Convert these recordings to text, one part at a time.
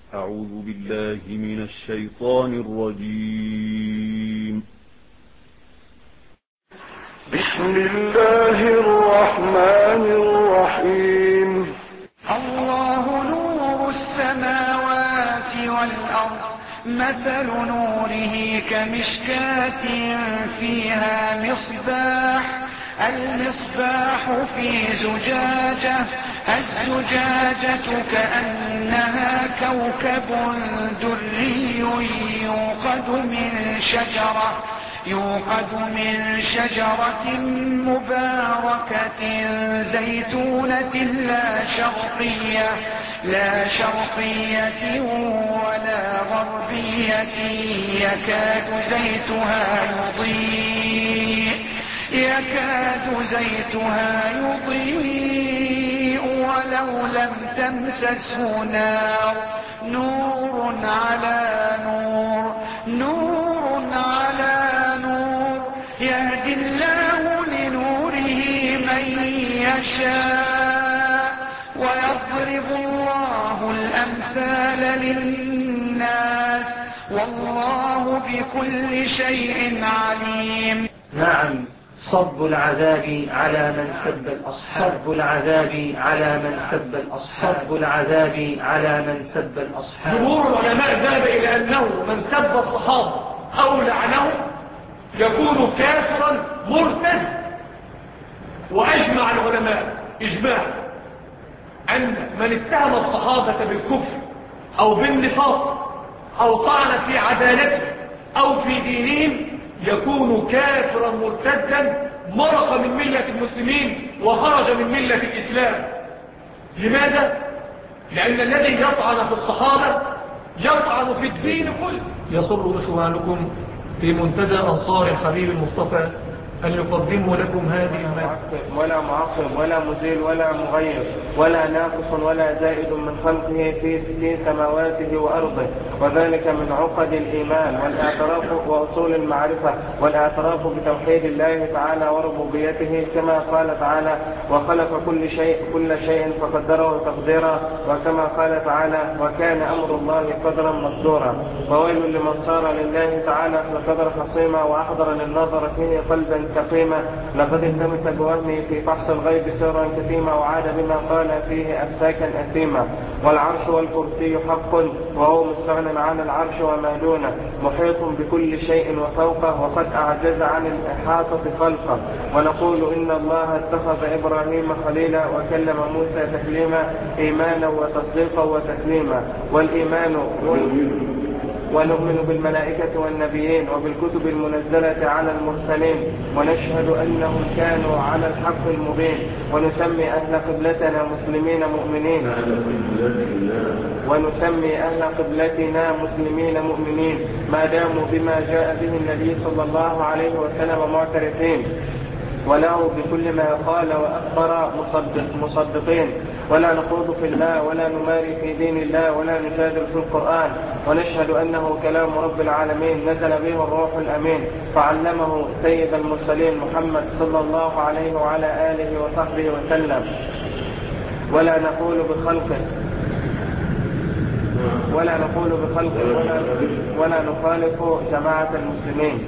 أعوذ بالله من الشيطان الرجيم. بسم الله الرحمن الرحيم. الله نور السماوات والأرض، مثل نوره كمشكاة فيها مصباح، المصباح في زجاجة، الزجاجة كأنها كوكب دري يوقد من شجرة مباركة زيتونة لا شرقية ولا غربية، يكاد زيتها يضيء ولو لم تمسسه نار، نور على نور، يهدي الله لنوره من يشاء، ويضرب الله الأمثال للناس، والله بكل شيء عليم. نعم، صب العذاب على من سب الأصحاب، صب العذاب على من سب الأصحاب، صب العذاب على من سب الأصحاب. جمهور العلماء ذهب إلى أنه من سب الصحابة أو لعنهم يكون كافرا مرتد، وأجمع العلماء إجماع أن من اتهم الصحابة بالكفر أو بالنفاق أو طعن في عدالته أو في دينهم يكون كافرا مرتدا، مرق من ملة المسلمين وخرج من ملة الإسلام. لماذا؟ لأن الذي يطعن في الصحابة يطعن في الدين كله. يسر إخوانكم في منتدى أنصار الحبيب المصطفى أن يقدموا لكم هذه المادة. ولا معقب ولا مزيل ولا مغير ولا ناقص ولا زائد من خلقه في سماواته وأرضه، وذلك من عقد الإيمان والاعتراف وأصول المعرفة والاعتراف بتوحيد الله تعالى وربوبيته، كما قال تعالى: وخلق كل شيء فقدره تقديرا، وكما قال تعالى: وكان أمر الله قدرا مقدورا. وويل لمن صار لله تعالى في القدر خصيما وأحضر للنظر فيه قلبا سقيما، لقد التمس بوهمه في فحص الغيب سرا كثيما، وعاد بما قال فيه أفساكا أثيما. والعرش والكرسي حق، وهو مستغن عن العرش وما دونه، محيط بكل شيء وفوقه، وقد أعجز عن الإحاطة خلقه. ونقول إن الله اتخذ إبراهيم خليلا وكلم موسى تكليما، إيمانا وتصديقا وتسليما. ونؤمن بالملائكة والنبيين وبالكتب المنزلة على المرسلين، ونشهد أنهم كانوا على الحق المبين. ونسمي أهل قبلتنا مسلمين مؤمنين ما داموا بما جاء به النبي صلى الله عليه وسلم معترفين، وله بكل ما قال وأخبر مصدقين. ولا نخوض في الله ولا نماري في دين الله ولا نجادل في القرآن، ونشهد أنه كلام رب العالمين نزل به الروح الأمين، فعلمه سيد المرسلين محمد صلى الله عليه وعلى آله وصحبه وسلم. ولا نقول بخلقه ولا نخالف جماعة المسلمين،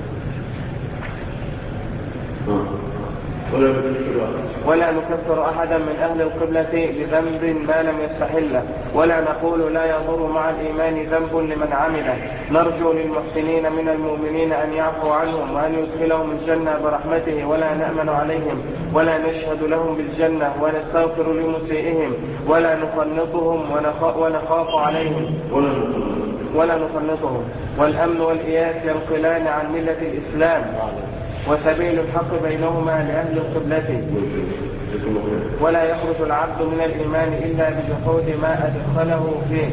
ولا نكفر أحدا من أهل القبلة بذنب ما لم يستحله، ولا نقول لا يضر مع الإيمان ذنب لمن عمله. نرجو للمحسنين من المؤمنين أن يعفو عنهم وأن يدخلهم الجنة برحمته، ولا نأمن عليهم ولا نشهد لهم بالجنة، ونستغفر لمسيئهم ولا نخلطهم ونخاف عليهم ولا نخلطهم. والأمن والإياس ينقلان عن ملة الإسلام، وسبيل الحق بينهما لأهل القبلة. ولا يخرج العبد من الإيمان إلا بجحود ما أدخله فيه.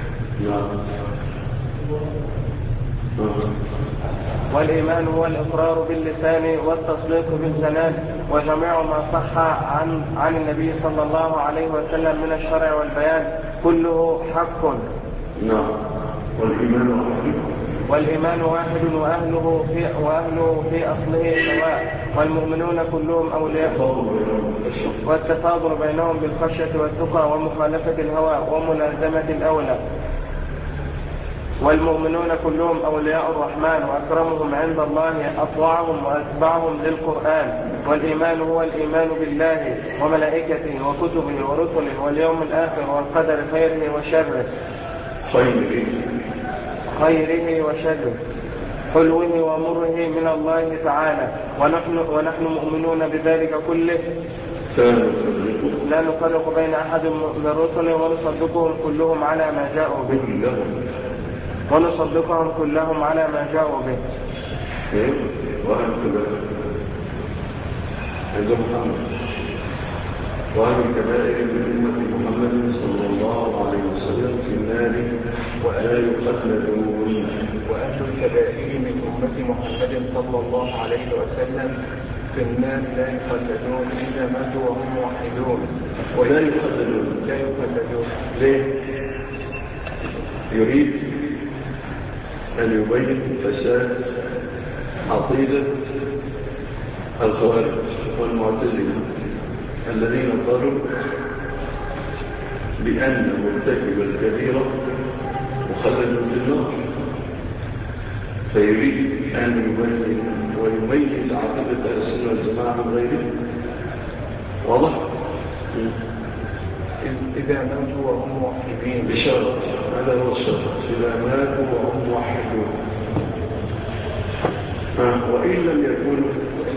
والإيمان هو الإقرار باللسان والتصديق بالجنان، وجميع ما صح عن النبي صلى الله عليه وسلم من الشرع والبيان كله حق. والإيمان والإيمان واحد وأهله في أصله سواء، والمؤمنون كلهم أولياء، والتفاضل بينهم بالخشية والتقى ومخالفة الهوى وملازمة الأولى. والمؤمنون كلهم أولياء الرحمن، وأكرمهم عند الله أطوعهم وأتبعهم للقرآن. والإيمان هو الإيمان بالله وملائكته وكتبه ورسله واليوم الآخر والقدر خيره وشره حلوه ومره من الله تعالى. ونحن مؤمنون بذلك كله لا نفرق بين أحد من الرسل ونصدقهم كلهم على ما جاءوا به. عند محمد وأهل الكبائر من أمة محمد صلى الله عليه وسلم في النار ولا يخلدون. وأهل الكبائر من أمة محمد صلى الله عليه وسلم في النار لا يخلدون إذا ماتوا وهم موحدون. ولا يخلدون ليه؟ يريد أن يبين فساد عقيدة الخوارج والمعتزلة الذين قالوا بأن مرتكب الكبيرة مخلد في النار، فيريد أن يبين ويميز عقيدة السنة والجماعة من غيره. واضح؟ إذا ماتوا وهم موحدين بشرط، هذا هو الشرط، إذا ماتوا وهم موحدون. وإن لم يكونوا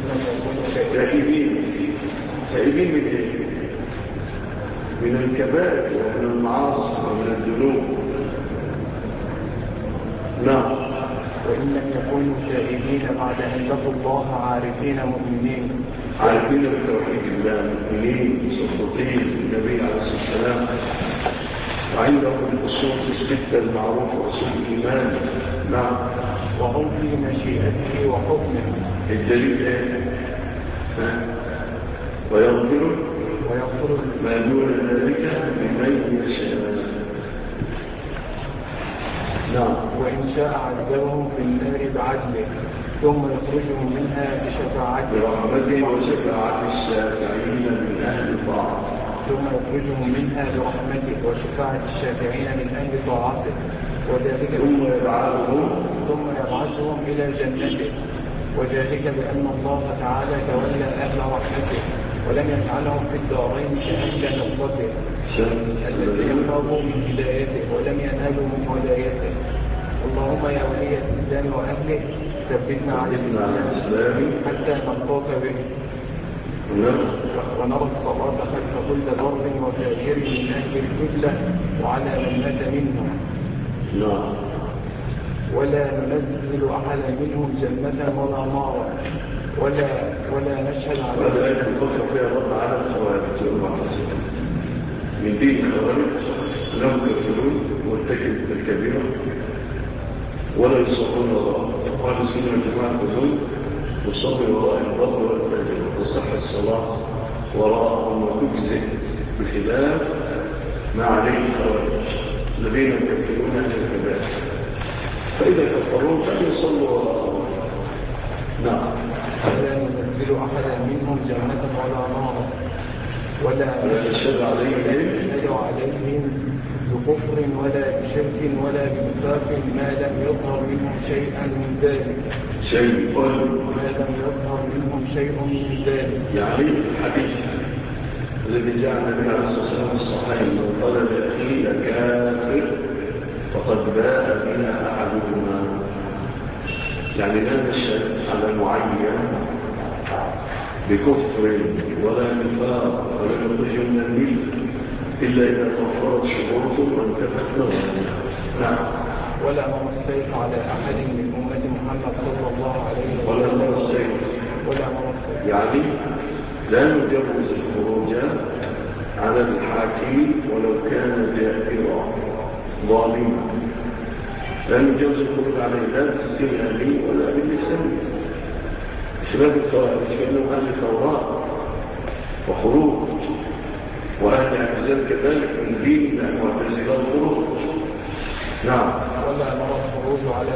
تائبين من إيه؟ من الكبائر ومن المعاصي ومن الذنوب. نعم. وإن لم يكونوا تائبين بعد أن لقوا الله عارفين مؤمنين بتوحيد الله، مؤمنين مصدقين النبي عليه الصلاة والسلام، وعندهم الأصول الستة المعروفة أصول الإيمان. نعم. وهم في مشيئته وحكمه. الدليل ايه؟ ويغفر ما دون ذلك لمن يشاء. نعم. وإن شاء عذبهم في النار بعدله ثم يخرجهم منها بشفاعته برحمته وشفاعة الشافعين من أهل طاعته. ثم يخرجهم منها برحمته وشفاعة الشافعين من أهل طاعته. وذلك ثم يبعثهم إلى جنته. وذلك بأن الله تعالى تولى أهل رحمته ولم يجعلهم في الدارين كأهل نصرته الذين خافوا من هدايته ولم ينالوا من ولايته. اللهم يا ولي الإسلام وأهله ثبتنا على الإسلام حتى نلقاك به ونرى الصلاة خلف كل بر وفاجر من أهل القبلة وعلى من مات منهم. ولا ننزل أحدا منهم جنة ولا نارا ولا نشهد على وهذا آية الفقر فيها رد على الخوارج والمعتزلة من دين الخوارج. لهم كفرون مرتكب الكبيرة ولا يصلون وراء أهل السنة والجماعة كلهم يصلي وراء البر والفجر وتصح الصلاة وراءهم وتجزئ بخلاف ما عليه الخوارج الذين يكفرون أهل الكبائر، فإذا كفروا فإن يصلوا وراءهم. نعم. ولا ننزل أحدا منهم جنة ولا نارا ولا نشهد عليهم بكفر ولا بشرك ولا بنفاق ما لم يظهر منهم شيئا من ذلك. يعني الحديث الذي جاء النبي عليه الصلاة والسلام الصحيح من قال لأخيه كافر فقد باء بنا أحدهما، يعني لا نشهد على معين بكفر ولا نفاق ولا نخرج من الملة إلا إذا توفرت شروطه وانتفت نظره. نعم. ولا نرى السيف على أحد من أمة محمد صلى الله عليه وسلم. ولا نرى السيف يعني لا نجوز الخروج على الحاكم ولو كان جائرا ظالما، لا نجوز الخروج عليه لا بالسهل ولا باللسان. شباب الخوارج كانوا أهل ثورات وخروج، وأهل اعتزال كذلك من دين المعتزلة الخروج. نعم. ولا نرى الخروج على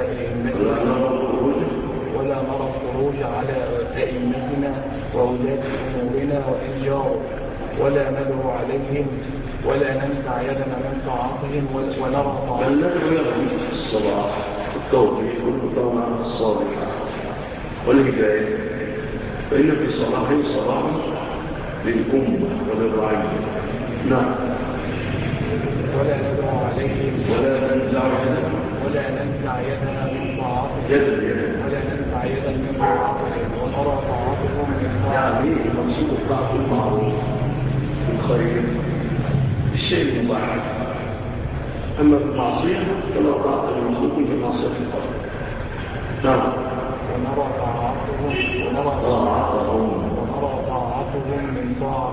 أئمتنا وولاة أمورنا وإن جاروا، ولا ندعو عليهم ولا ننفع يدنا من طاعتهم ونرى طاعتهم. بل لا يرغب في الصلاح والتوفيق والمطامع الصالحة والهداية، فإن في صلاحهم صلاح للأمة وللرعية. نعم. ولا ندعو عليهم ولا ننزع يدنا من طاعتهم ونرى طاعتهم من يعني مقصود الطاعة المعروف الخير الشيء المباح. أما بالمعصية فلا طاعة المخلوق بمعصية الخلق. نعم. ونرى طاعتهم من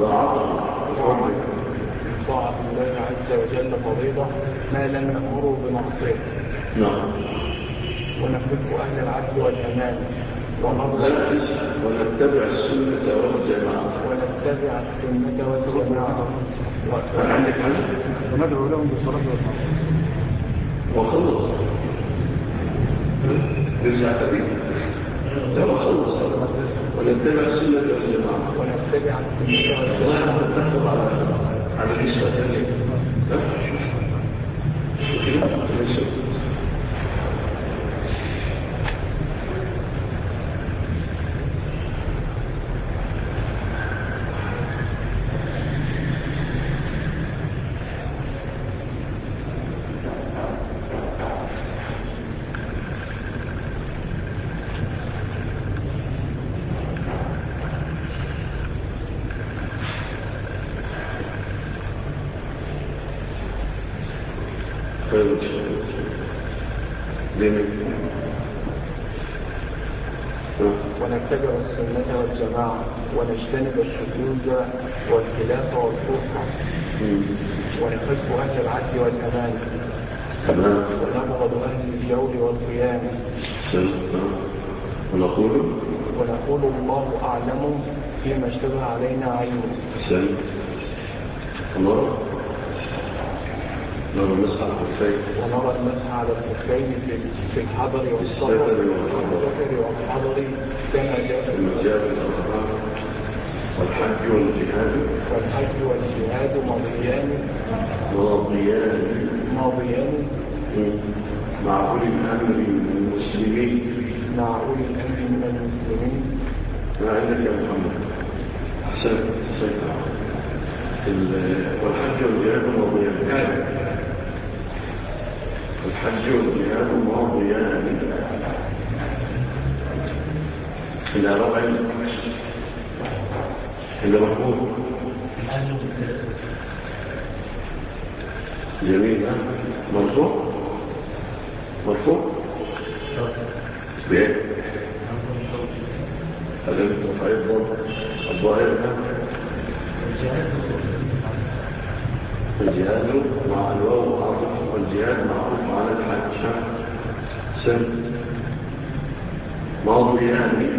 طاعة الله عز وجل فريضة ما لم يأمروا بمعصية. نعم. ونحب أهل العدل والأمان ونتبع السنة والجماعة. عندك حاجة؟ وندعو لهم بالصلاة والسلام. وخلص نرجع تبيه لا وخلص ونتبع السنة والجماعة. والله نتفق على النسبة الثانية. ونتبع السنة والجماعة ونجتنب الشذوذ والخلاف والفرقة. ونحب أهل العدل والأمان ونبغض أهل الجور والخيانة. ونقول الله أعلم فيما اشتبه علينا عينه. نرى المسح على الخفين في الحضر والصفر والحضر كما جاء والحج والجهاد ماضيان مع أولي الأمر من المسلمين. ما عندك يا محمد؟ أحسن. والحج والجهاد ماضيان. الحج والجهاد ماضيان إلى ربع إلى محمود. جميل. مرفوع بيه هذا المتوقع الظاهر. الجهاد مع الواو عاطف والجهاد معروف على الحج. ماضيان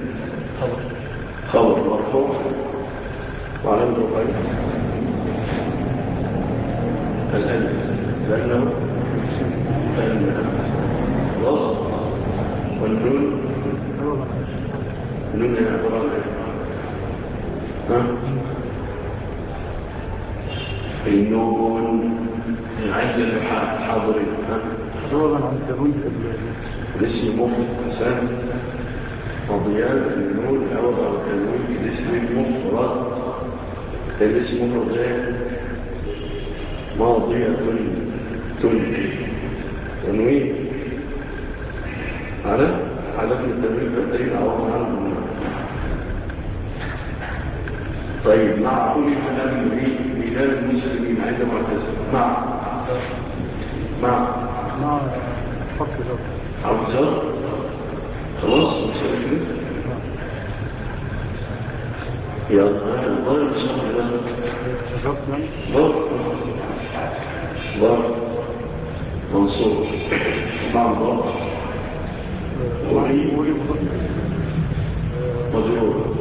خبر مرفوع وعلى الرفع الألف لأنه وصف والنون يا إبراهيم. النون عند الحاضرين الاسم مفرد ماضيان. النون عوض عن التنوين الاسم مفرد. الاسم مفرد ماضية تنوين على التنوين فالتين عوض عنه. طيب مع كل كلام بلاد المسلمين عندما اعتزل مع حرف جر خلاص مسلمين. يلا ضرب منصور مع ضرب مجرور.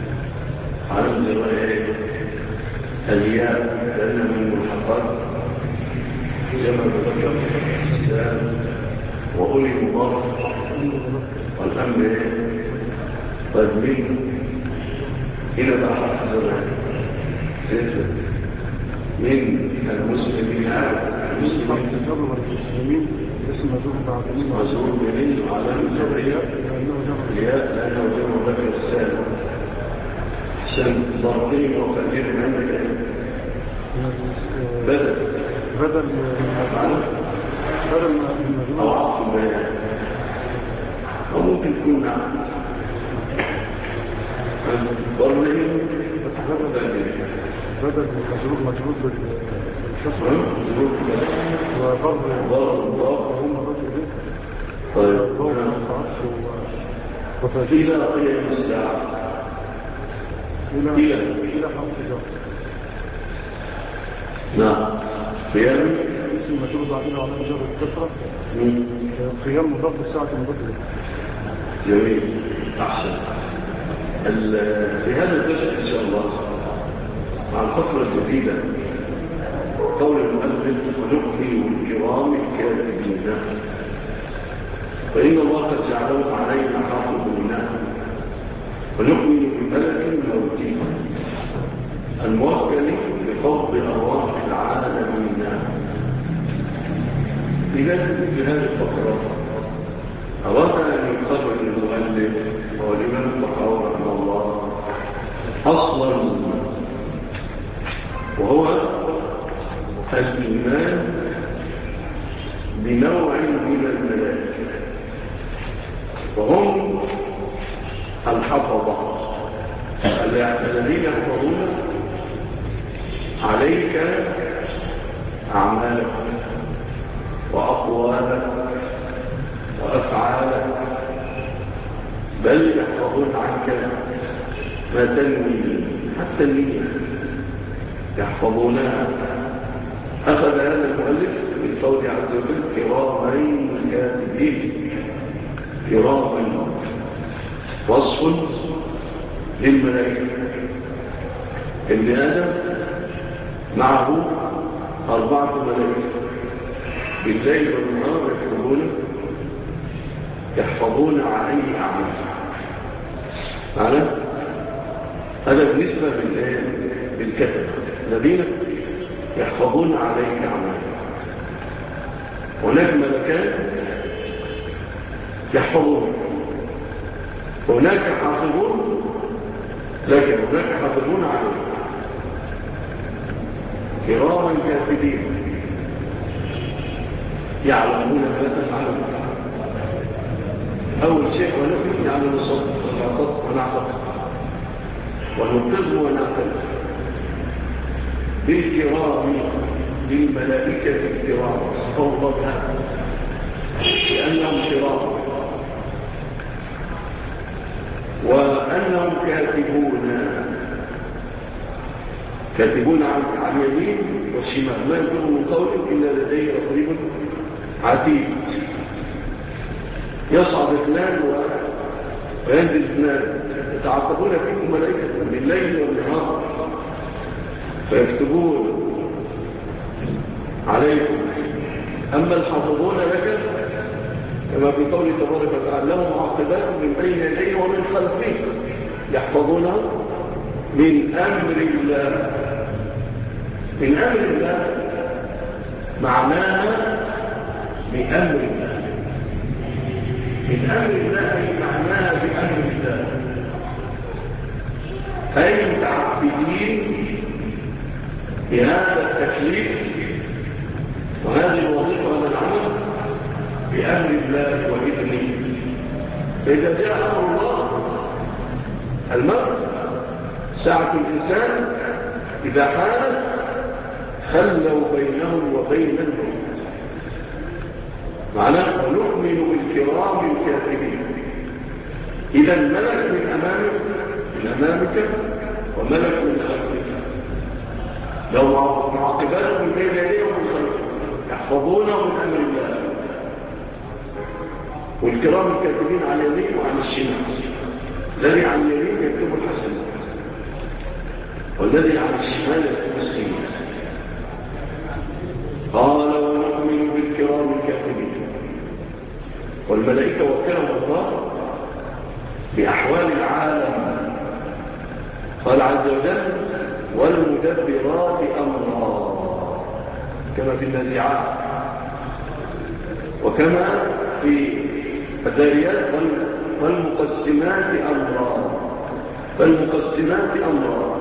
على الجوائر الياء لأن من الملحقات جمع مذكر سالم وأولي مضاف والأمر قد إلى بحر الزمان ستة من المسلمين اسم مزور من على الجرية لأنه جمع مذكر سالم سن ضربين وخليل عندك بدل أو عطف البيان أو ممكن تكون نعم ضربين بدل مجرور بالكسر وضرب هم رجل طيب إلى قيام الساعة إلى حرف جر نعم قيام اسم مجرور بعدين على جر الكسرة قيام مضاف الساعة مضاف جميل أحسن في هذا الدرس إن شاء الله مع الفقرة الجديدة قول المؤلف ونقفي الكرام الكاتبين فإن الله قد جعلهم علينا حافظين ونؤمن بملك الموت الموكل بقبض أرواح العالمين. إذا في هذه الفقرة أراد أن يقرر المؤلف والإمام الطحاوي رحمه الله أصلا وهو الإيمان بنوع من الملائكة وهم الحفظة الذين يحفظون عليك أعمالك وأقوالك وأفعالك بل يحفظون عنك ما تنوي حتى النية يحفظونها. أخذ هذا المؤلف من قول عز وجل كرامين كاتبين كراما وصف للملائكة. ابن آدم معه 4 ملائكة بالليل والنهار يحفظون عليه أعماله. معنى هذا بالنسبة بالكتب الذين يحفظون عليك أعماله. هناك ملكان يحفظون هناك حافظون لكن هناك حافظون عليك كراما كاتبين يعلمون ما تفعلون. أول شيء ونؤمن يعلم الصدق ونعتقد ونقر ونعتقد بالكرام بالملائكة الكرام صفوا الله لأنهم كرام وأنهم كاتبون عن يمين والشمال ما يكون من قول إلا لديه رقيب عتيد. يصعد 2 وينزل 2 يتعاقبون فيكم ملائكة بالليل والنهار فيكتبون عليكم. أما الحافظون لك كما في قول تبارك وتعالى لهم معقبات من بين يديه ومن خلفه يحفظونه من أمر الله. من أمر الله معناها بأمر الله. من أمر الله معناها بأمر الله أي متعبدين بهذا التكليف وهذه الوظيفة والعمل بأمر الله وإذنه. فإذا جاء أمر الله المرء ساعة الإنسان إذا حانت خلوا بينهم وبين الموت. معناه ونؤمن بالكرام الكاتبين. إذا الملك من أمامك وملك من خلفك لو معقبات من بين يديه ومن خلفه يحفظونه من أمر الله. والكرام الكاتبين على اليمين وعلى الشمال. الذي على اليمين يكتب الحسن والذي على الشمال يكتب السيئة. قال ونؤمن والملائكة وكلهم الله بأحوال العالم. قال عز وجل والمدبرات أمرا كما في النازعات وكما في الذاريات والمقسمات أمرا. فالمقسمات أمرا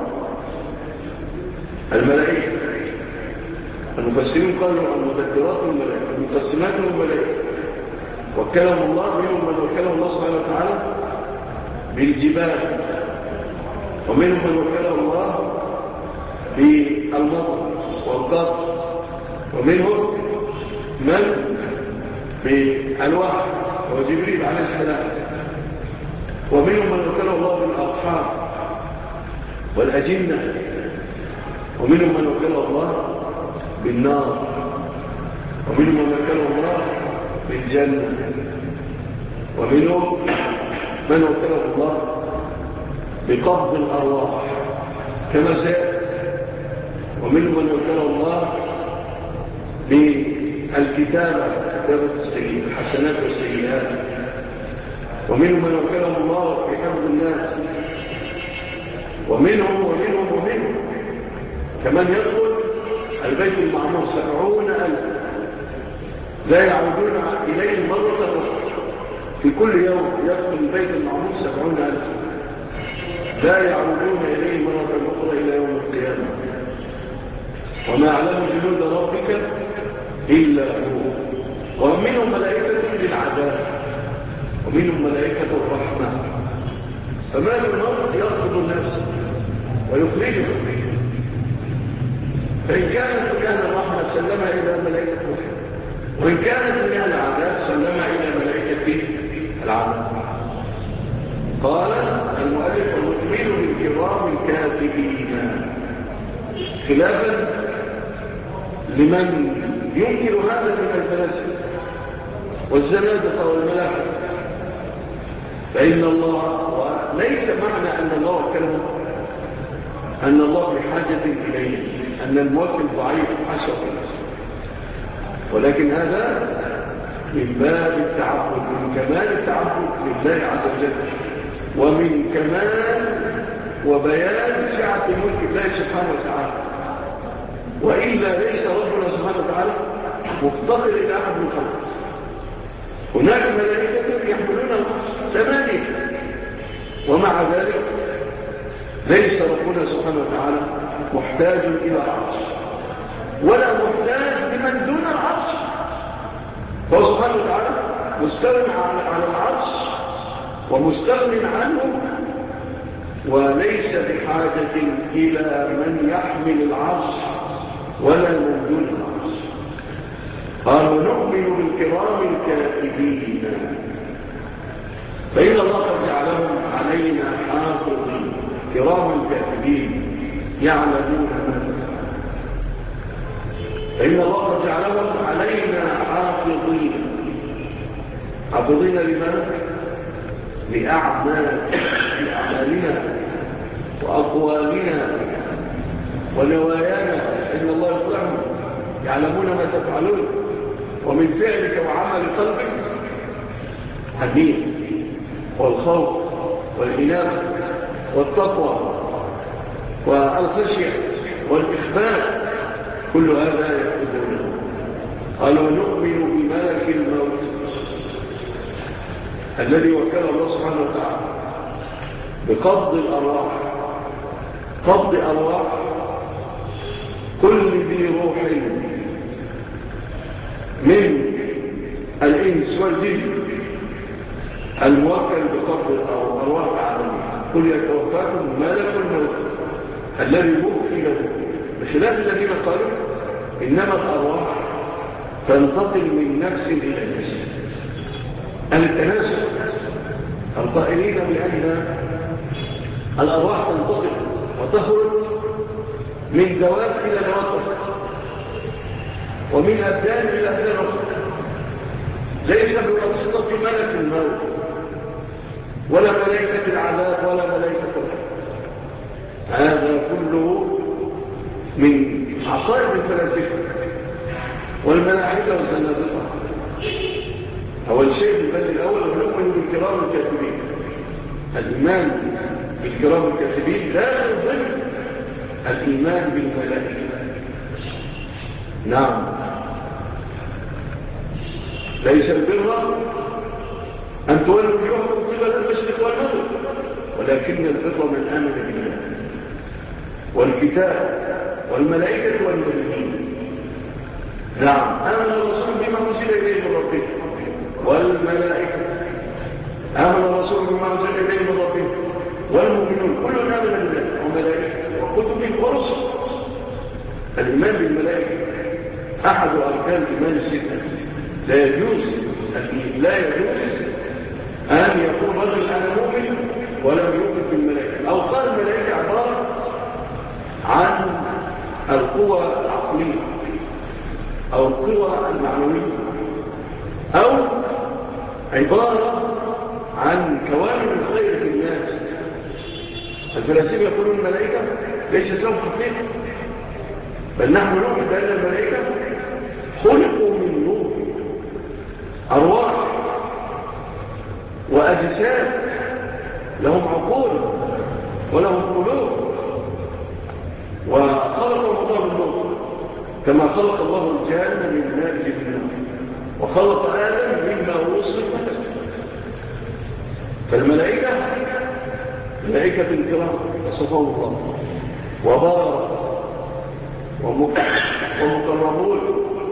الملائكة. المفسرين قالوا المدبرات والملائكة، المقسمات والملائكة وكلم الله منهم من وكله الله سبحانه وتعالى بالجبال، ومنهم من وكله الله بالمطر والقطر، ومنهم من بالوحي وجبريل عليه السلام، ومنهم من وكله الله بالأرحام والأجنة، ومنهم من وكله الله بالنار، ومنهم من وكله الله بالجنة، ومنهم من وكله الله بقبض الأرواح كما سيأتي، ومنهم من وكله الله بالكتابة الحسنات والسيئات، ومنهم من وكله الله بحفظ الناس، ومنهم كمان يدخل البيت المعمور 70,000 لا يعودون إليه مرة أخرى. في كل يوم يدخل البيت المعمور 70,000 لا يعودون إليه مرة أخرى إلى يوم القيامة. وما يعلم جنود ربك إلا هو. ومنهم ملائكة للعذاب ومنهم ملائكة الرحمة. فمال المرء يأخذ الناس ويخرجهم، فإن كانت من أهل الرحمة سلمها إلى ملائكة الرحمة، وإن كانت من أهل العذاب سلمها إلى ملائكة العذاب. قال المؤلف المؤمن بالكرام الكاتبين، خلافا لمن ينكر هذا من الفلاسفة والزنادقة والملاحدة. فإن الله ليس معنى أن الله وكله أن الله بحاجة إليه، أن الموكل ضعيف حشر، ولكن هذا من باب التعبد، من كمال التعبد لله عز وجل، ومن كمال وبيان سعة ملك الله سبحانه وتعالى. وإلا ليس ربنا سبحانه وتعالى مفتقر إلى أحد من خلقه. هناك ملائكة يحملون العرش 8، ومع ذلك ليس ربنا سبحانه وتعالى محتاج إلى عرش ولا محتاج لمن دون العرش. فهو سبحانه وتعالى مستغن على العرش ومستغن عنه، وليس بحاجة إلى من يحمل العرش ولا من دون العرش. قالوا نؤمن بالكرام الكاتبين، فإن الله قد جعلهم علينا حافظين. كرام الكاتبين يعلمون ما تفعلون. فإن الله قد جعلهم علينا حافظين. حافظين لماذا؟ لأعمالنا وأقوالنا ونوايانا. إن الله يطلعهم يعلمون ما تفعلون. ومن فعلك وعمل قلبك النية والخوف والإنابة والتقوى والخشية والإخبار، كل هذا يأخذونه. قالوا نؤمن بملك الموت الذي وكل الله سبحانه وتعالى بقبض الأرواح، قبض أرواح كل ذي روح من الإنس والجن الموكل بقبض الأرواح العالمية. قل يتوفاكم ملك الموت الذي وكل له، بخلاف الذين قالوا إنما الأرواح تنتقل من نفس إلى نفس. التناسل القائلين بأن الأرواح تنتقل وتخرج من دواب إلى دواب ومن أبدان إلى أبدان أخرى، ليس بواسطة ملك الموت ولا ملائكة العذاب ولا ملائكة الرحمة. هذا كله من عقائد الفلاسفة والملاحدة والزنادقة. هو الشيء البند الأول ونؤمن بالكرام الكاتبين. الإيمان بالكرام الكاتبين لا يضمن الإيمان بالملائكة. نعم، ليس البر أن تولوا وجوهكم قبل المشرق والمغرب، ولكن البر من آمن بالله والكتاب والملائكة والنبيين. نعم، آمن الرسول بما أنزل إليه من ربه والملائكة، آمن الرسول بما أنزل إليه من ربه والمؤمنون، كل آمن بالله وملائكته وكتبه ورسله. الإيمان بالملائكة أحد أركان الإيمان الستة. لا يجوز أن يقول رجل أنا مؤمن ولم يؤمن بالملائكة، أو قال الملائكة عبارة عن القوى العقلية أو القوى المعنوية، أو عبارة عن كوامن خير الناس. الفلاسفة يقولون الملائكة ليست لهم حقيقة، بل نحن نؤمن بأن الملائكة خلقوا من نور، أرواح وأجساد لهم عقول ولهم قلوب، وخلقهم الله النور كما خلق الله الجان من مارج النار، وخلق آدم مما وصف له. فالملائكة ملائكة الكرام وصفهم الله وبارك ومكرمون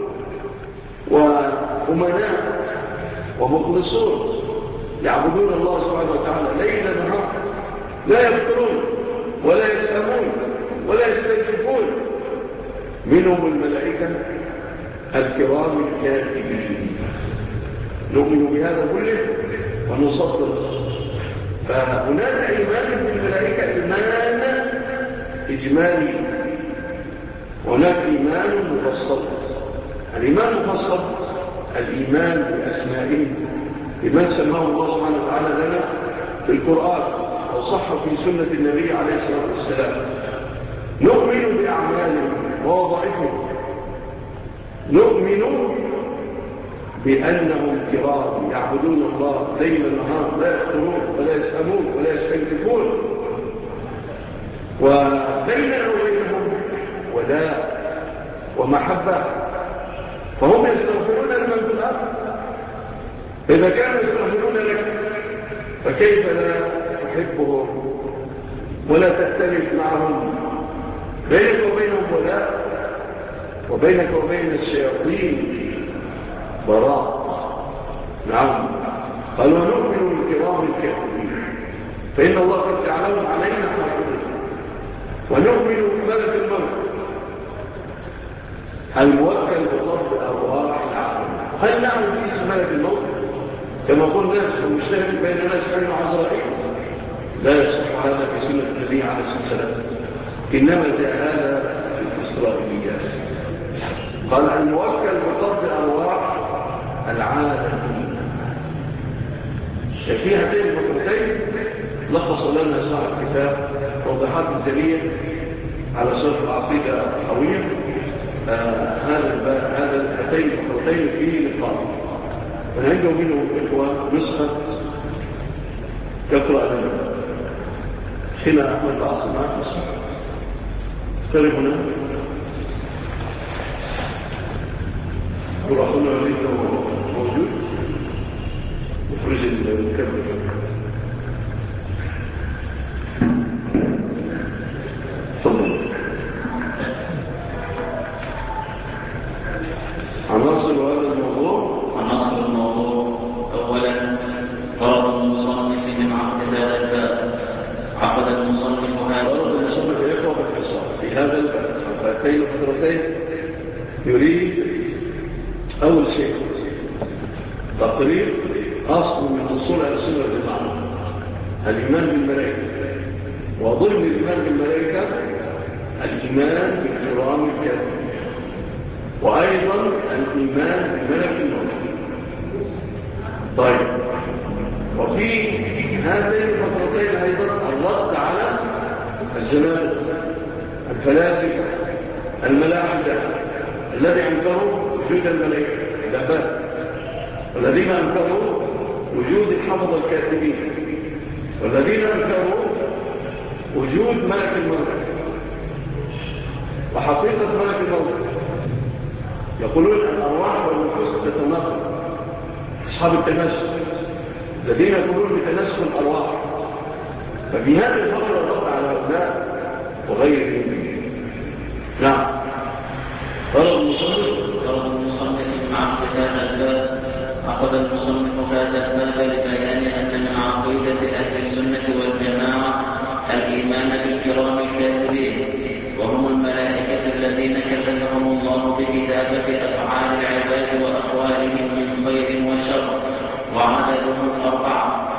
وأمناء ومخلصون يعبدون الله سبحانه وتعالى ليل نهار، لا يفترون ولا يسأمون ولا يستنكفون. منهم الملائكة الكرام الكاتبين. نؤمن بهذا كله ونصدق. فهناك إيمان بالملائكة إيمان إجمالي، وهناك إيمان مفصل. الإيمان المفصل الإيمان بأسمائهم بمن سماه الله سبحانه وتعالى لنا في القرآن أو صح في سنة النبي عليه الصلاة والسلام. نؤمن بأعمالهم ووظائفهم، نؤمن بأنهم كرام يعبدون الله ليل نهار، لا يفترون ولا يسأمون ولا يستنكفون، وبيننا وبينهم ولاء ومحبة، فهم يستغفرون لمن في الأرض. إذا كانوا يستغفرون لك فكيف لا تحبهم ولا تختلف معهم؟ بينك وبينهم ولاء، وبينك وبين الشياطين براء. نعم، قال ونؤمن بالكرام الكاتبين فإن الله قد جعلهم علينا حافظين. ونؤمن بملك الموت الموكل بطرد أرواح العالم. هل نعلم في اسم ملك الموت كما قلنا ناس المجتهد بين ناس عنه عزرائيل؟ لا يصح هذا في سنة النبي عليه الصلاة والسلام، إنما جاء هذا في الإسرائيليات. قال الموكل بطرد أرواح العالمين. في هذين الفقرتين لخص لنا صاحب الكتاب توضيحات جلية على شرح العقيدة القوية. هاتين الفقرتين في لقاء، ونعنده منه الإخوة نسخة يقرأ لنا هنا أحمد العاصم معك نسخة اقترب هنا ورحمنا وليده موجود يخرج المكبر. تفضل. عناصر هذا الموضوع. عناصر الموضوع: أولا غرض المصنف من عقد هذا الباب. عقد المصنف هذا غرض المصنف يقوى باختصار في هذا الباب فأتين الفقرتين. يريد أول شيء تقرير أصل من أصول السنة والجماعة الإيمان بالملائكة، وضمن الإيمان بالملائكة الإيمان بالكرام الكاتبين، وأيضا الإيمان بملك الموت. طيب، وفي هذين الفقرتين أيضا الرد على الزمان الفلاسفة الملاحدة الذي أنكروا وجود الملائكة. لا بد والذين أنكروا وجود الحفظ الكاتبين، والذين أنكروا وجود ملك الموت وحقيقة ملك الموت. يقولون الأرواح والنفوس تتناقض. أصحاب التناسخ الذين يقولون بتناسخ الأرواح، ففي هذه الفترة الرد على هؤلاء وغيرهم. نعم. قال المصنف مع هذا الباب أخذ المصنف هذا الباب لبيان أن من عقيدة أهل السنة والجماعة الإيمان بالكرام الكاتبين، وهم الملائكة الذين كلفهم الله بكتابة أفعال العباد وأقوالهم من خير وشر، وعددهم 4.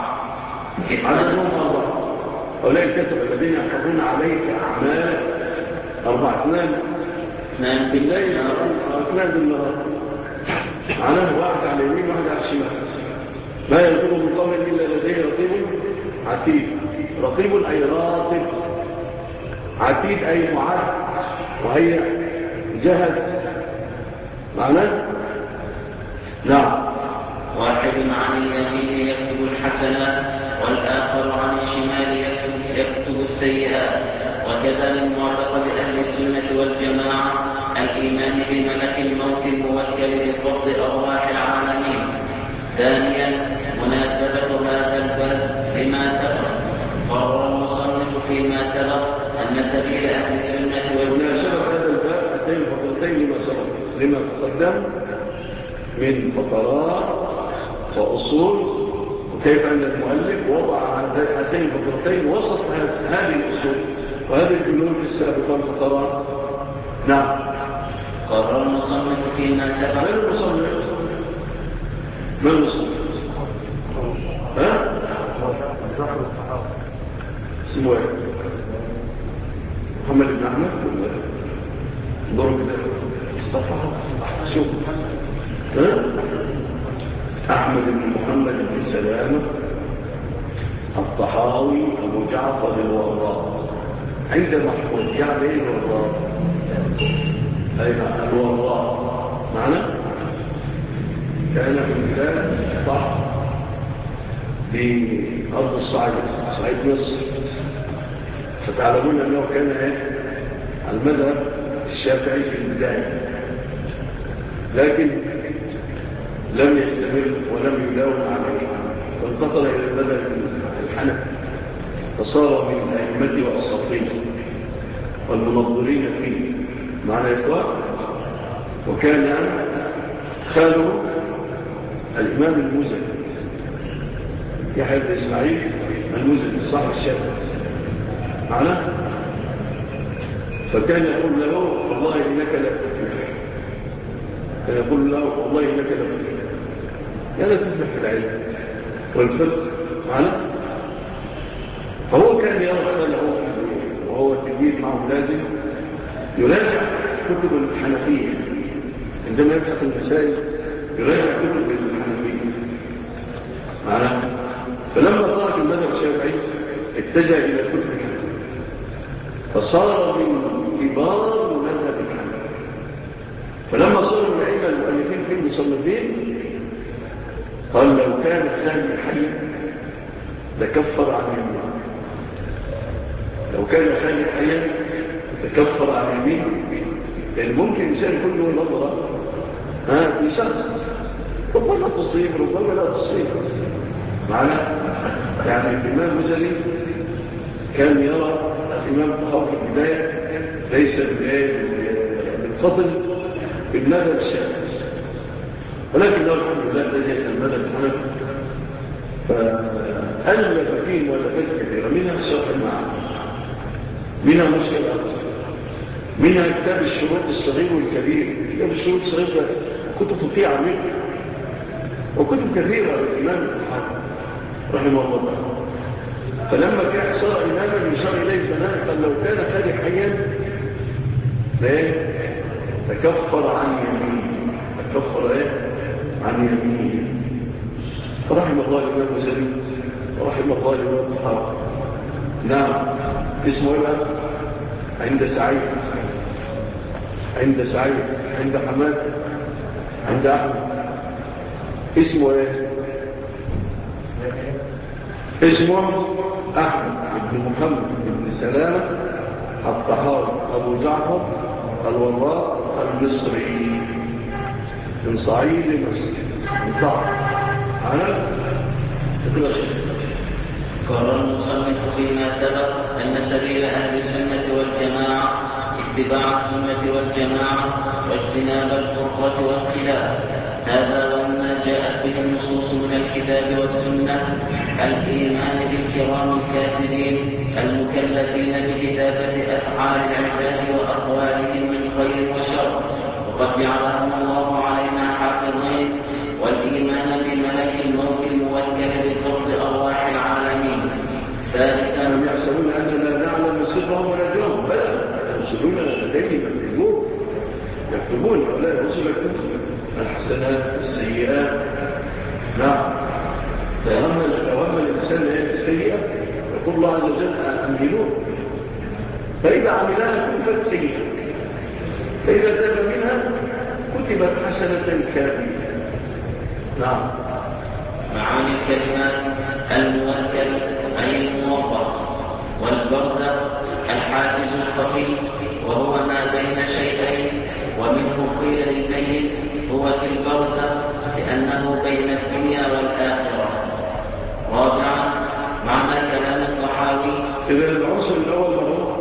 أولئك الكتب الذين يحفظون عليك أعمال 4، 2 بالليل 2 بالنهار، معناه واحد على اليمين وواحد على الشمال. ما يلفظ من قول إلا لديه رقيب عتيد. رقيب أي راقب، عتيد أي معد، وهي جهز معناه. نعم. واحد عن اليمين يكتب الحسنات، والآخر عن الشمال يكتب السيئات. وكذا من معتقد أهل السنة والجماعة الإيمان بملك الموت الموكل بقبض أرواح العالمين. ثانيا، مناسبة هذا الباب لما سبق. قرر المصنف فيما سبق أن سبيل أهل السنة والمناسبة هذا الباب أتين فقرتين لما سبق، لما تقدم من فقرات وأصول، وكيف أن المؤلف وضع هاتين فقرتين وسط هذه الأصول وهذه الجنود السابقة الفقرات. نعم. قرر المصنف فيما سبق. من المصنف؟ ها؟ اسمه ايه؟ محمد بن أحمد ضرب مصطفى شوف أحمد بن محمد بن سلامة الطحاوي أبو جعفر الوراء. عندما رجع ليه الوراء؟ أيها الوراء معنى كان في البلاد صح بأرض الصعيد، صعيد مصر. فتعلمون أنه كان على المذهب الشافعي في البداية، لكن لم يستمر ولم يداوم عليه، وانتقل إلى المذهب الحنفي، فصار من الأئمة والأساطين والمنظرين فيه معنى إخوان. وكان خاله الإمام المزني يحيى بن إسماعيل المزني صاحب الشافعي معنى. فكان يقول له والله إنك لا تفلح، كان يقول له والله إنك لا تفلح، لا تفلح في العلم والفقه معنى. فهو كان يرى خاله وهو التلميذ معه لازم يراجع كتب الحنفية، عندما يبحث المسائل يراجع كتب الحنفية معنى. فلما ترك المذهب الشافعي اتجه إلى كتب الحنفية، فصار من كبار مذهب الحنفية. فلما صار من العلم المؤلفين في المصنفين قال لو كان خالي حيا لكفر عن يمين، لو كان خالي حيا لكفر عن يمين. يعني ممكن إنسان كله نظرة بشخص ربما تصيب ربما لا تصيب معنى. يعني الإمام المزني كان يرى الإمام الطحاوي في البداية ليس بالفضل بالمذهب الشافعي، ولكن له الحمد لله لجأ المذهب الحنفي، فألف فيه مؤلفات كثيرة، منها شرح المعاني، منها مشكل أكثر، منها كتاب الشروط الصغير والكبير. كتاب الشروط الصغير ده كتب فيه عميق، وكتب كثيرة للإمام الطحاوي رحمه الله. فلما كان صار إماما يشار إليه البنان قال لو كان خالي حيا تكفر عن يمين، تكفر عن يمين. رحم الله الإمام المزني ورحم الله الإمام الطحاوي. نعم. اسمه إيه؟ عند سعيد، عند سعيد، عند حماد، عند أحمد، اسمه ايه؟ اسمه أحمد بن محمد بن سلامة الطحاوي أبو جعفر الوراق المصري من صعيد مصر انطلع على تقول شيء. قال المصنف فيما سبق أن سبيل أهل السنة والجماعة اتباع السنة والجماعة واجتناب الفرقة والخلاف. هذا وما جاءت به النصوص من الكتاب والسنة الإيمان بالكرام الكاتبين المكلفين بكتابة أفعال العباد وأقوالهم من خير وشر، وقد جعلهم الله علينا حافظين، والإيمان بملك الموت الموكل بقبض أرواح العالمين. ذلك كانوا يحسبون أننا نعلم سرهم ونجرهم، بل يرسلون لديهم يكتبون ولا يرسل الحسنات السيئات. نعم. فأما الإنسان السيئة يقول الله عز وجل أمهلون، فإذا عملها كتبت سيئة، فإذا تاب منها كتبت حسنة كاملة. نعم. معاني الكلمات الموكل أي الموظف، والبرزخ الحاجز الخفي وهو ما بين شيئين، ومنه قيل للميت هو في البرزخ لأنه بين الدنيا والآخرة. رابعا معنى كلام الطحاوي. إذا العنصر الأول هو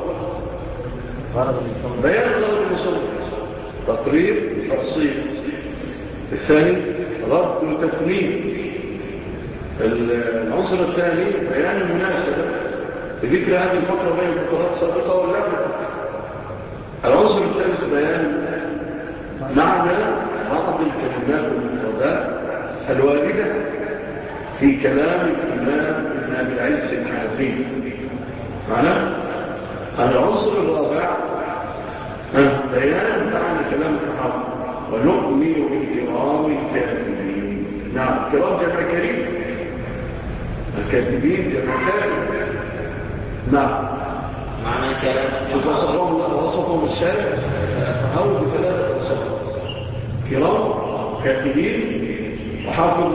بيان غرض المصنف، تقرير تفصيل. الثاني ربط وتكميل. العنصر الثاني بيان المناسبة بذكر هذه الفقرة بين الفقرات السابقة واللاحقة. العنصر الثالث بيان معنى بعض الكلمات والمفردات الواردة في كلام الإمام ابن أبي العز الحنفي. معنى العنصر الرابع بيان معنى كلام الطحاوي ونؤمن بالكرام الكاتبين. نعم، كرام جمع كريم، الكاتبين جمع كريم. نعم. معنى كلام وصفهم الشارع الطحاوي بثلاثة وصف: كرام، كاتبين، وحافظ،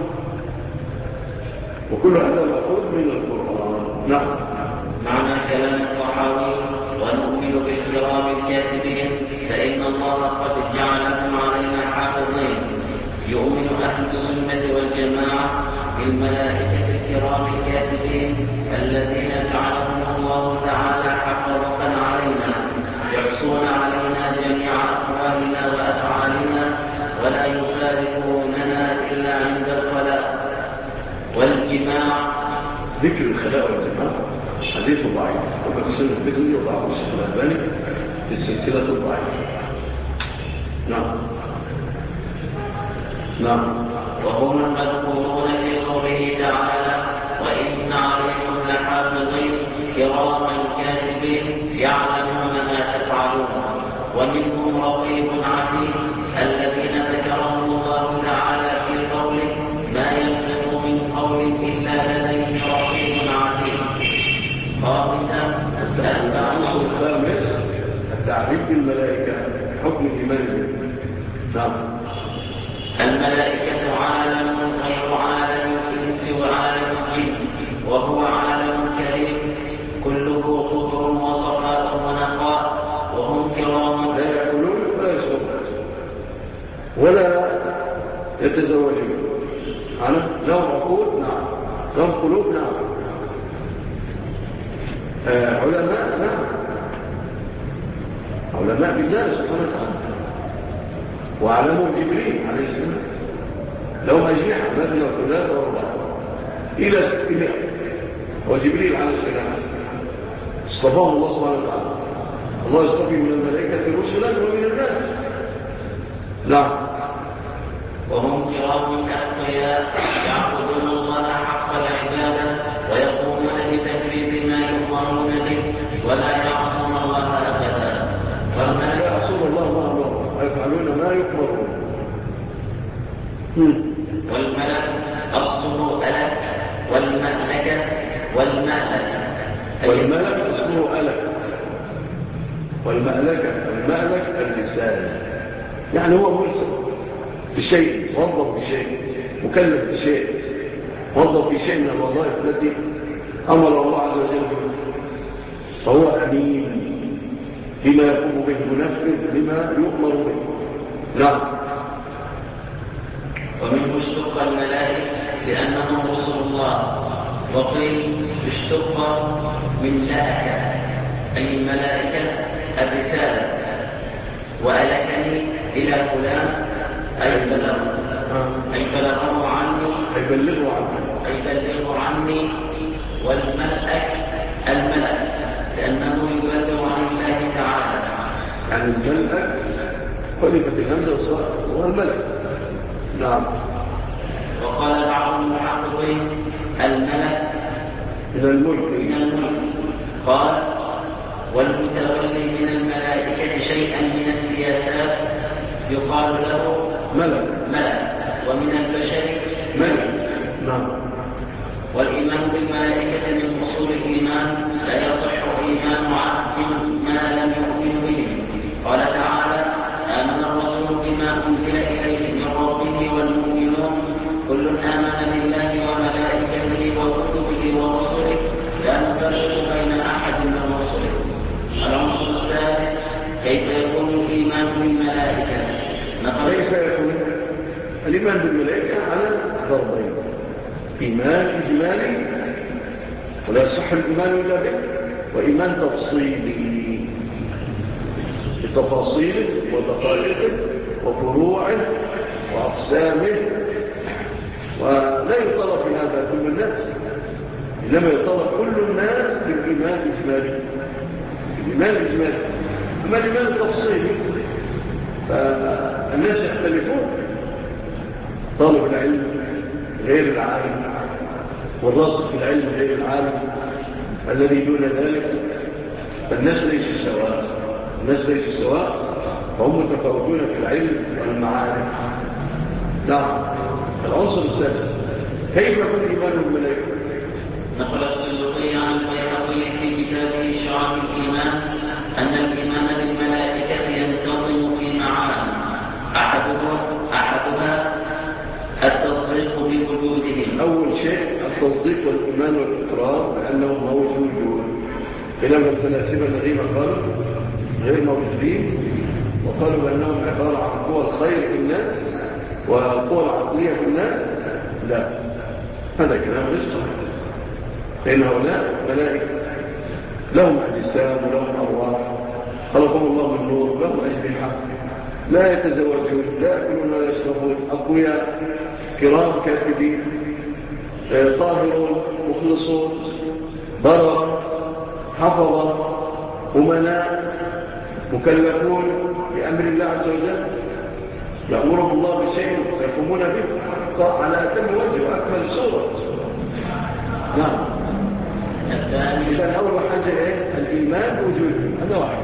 وكل هذا مأخوذ من القرآن. نعم. معنى كلام الطحاوي ونؤمن بالكرام الكاتبين فإن الله قد جعلهم علينا حافظين. يؤمن أهل السنة والجماعة بالملائكة الكرام الكاتبين الذين جعلهم الله تعالى حفظة علينا، يحصون علينا جميع أقوالنا وأفعالنا ولا يخالفوننا إلا عند الخلاء والجماع. ذكر الخلاء والجماع حديث ضعيف، وقد سنة الذكري وضعه الشيخ الألباني في السلسلة الضعيفة. نعم. نعم. وهم المذكورون في قوله تعالى: وإن عليكم لحافظين كراما كاتبين يعلمون ما تفعلون. ومنهم رقيب عتيد الذين ذكرهم الله تعالى في قوله: ما يلفظ من قول إلا لديه رقيب عتيد. خامسا العنصر الخامس التعريف بالملائكة، حكم الإيمان. نعم. الملائكة عالم غير عالم الإنس وعالم الجن، وهو عالم كريم كله خضر وصفاء ونقاء، وهم كرام لا يأكلون ولا يشربون ولا يتزوجون. لهم عقول؟ نعم. لهم قلوب؟ نعم. علماء؟ نعم. علماء بالله سبحانه وتعالى. وعلمهم جبريل عليه السلام لهم أجنحة مثل وثلاث ورباع إلى 600. وجبريل عليه السلام اصطفاه الله سبحانه وتعالى. الله يصطفي من الملائكة رسلا ومن الناس. نعم. وهم كرام أتقياء يعبدون الله حق العبادة ويقومون بتكليف ما يؤمرون به ولا يعصون الله أبدا. لا يعصون الله ما أمرهم ويفعلون ما يؤمرون. والملك أصله ألك، والملكة والملك أصله ألك، والمألكة المألك اللسان، يعني هو مرسل بشيء، موظف بشيء. مكلف بشيء، وظف في شيء من الوظائف التي أمر الله عز وجل بها، فهو أمين بما يقوم به، منفذ بما يؤمر به. نعم. ومنه اشتق الملائكة لأنهم رسل الله، وقيل اشتق من لأكة أي الملائكة الرسالة، وألكني إلى فلان أي بلغه عني، والملأك الملأ لأنه يبلغ عن الله تعالى. يعني الملأك خلفت الهمزة هو الملأ. نعم. وقال بعض المحققين الملأ من الملك. قال والمتولي من الملائكة شيئا من السياسات يقال له ملأ، ومن البشر ملأ. نعم. والإيمان بالملائكة من أصول الإيمان لا يصح إيمان عبد ما لم يؤمن به. قال تعالى آمن الرسول بما أنزل إليه من ربه والمؤمنون كل آمن بالله وملائكته وكتبه ورسله لا نفرق بين أحد من رسله. العنصر الثالث كيف يكون الإيمان بالملائكة؟ كيف يكون الإيمان بالملائكة على ضربين: إيمان إجمالي ولا يصح الإيمان إلا به، وإيمان تفصيلي بتفاصيله ودقائقه وفروعه وأقسامه. ولا يطلب في هذا كل الناس، إنما يطلب كل الناس بالإيمان الإجمالي. أما الإيمان التفصيلي فالناس يختلفون، طالب العلم غير العالم، والراسخ في العلم غير العالم، الذي دون ذلك فالناس ليسوا سواء، فهم متفاوتون في العلم والمعارف. نعم. العنصر الثالث كيف يكون الإيمان بالملائكة؟ نقل السلوكي عن البيهقي في كتابه شعب الإيمان أن الإيمان بالملائكة ينتظم في معاني، أحدها التصديق بوجودهم. أول شيء التصديق والإيمان والإقرار بأنهم موجودون، بينما الفلاسفة الذين قالوا غير موجودين وقالوا بأنهم عبارة عن قوى الخير في الناس وقوى العقلية في الناس، لا، هذا كلام غير صحيح. لأن هؤلاء ملائكة لهم أجسام ولهم أرواح، خلقهم الله من نور، لهم أجنحة، لا يتزوجون، لا يأكلون ولا يشربون، أقوياء كرام كاتبين، طاهرون مخلصون، بررا حفظا أمناء، مكلفون بأمر الله عز وجل، يأمرهم الله بشيء ويقومون به على أتم وجه وأكمل صورة. نعم. إذن أول حاجة الإيمان وجوده، هذا واحد.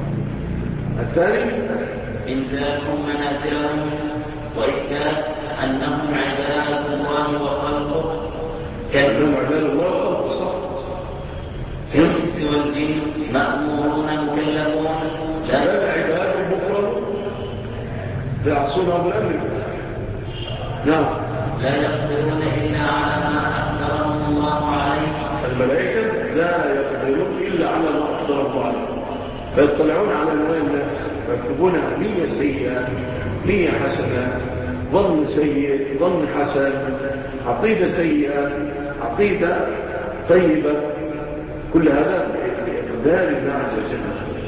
الثاني إنزالهم منازلهم وإثبات أنهم عباد الله وخلقه، كأنهم عباد الله وخلقه، صح. كالإنس والجن مأمورون مكلفون لا عباد مكرمون لا يعصونهم الأمر. نعم. لا يقدرون إلا على ما أقدرهم الله عليه. الملائكة لا يقدرون إلا على ما أقدرهم عليه، فيطلعون على أنواع الناس فيكتبون نية سيئة، نية حسنة، ظن سيء، ظن حسن، عقيدة سيئة، عقيدة طيبة، كل هذا بإقدار الله عز وجل،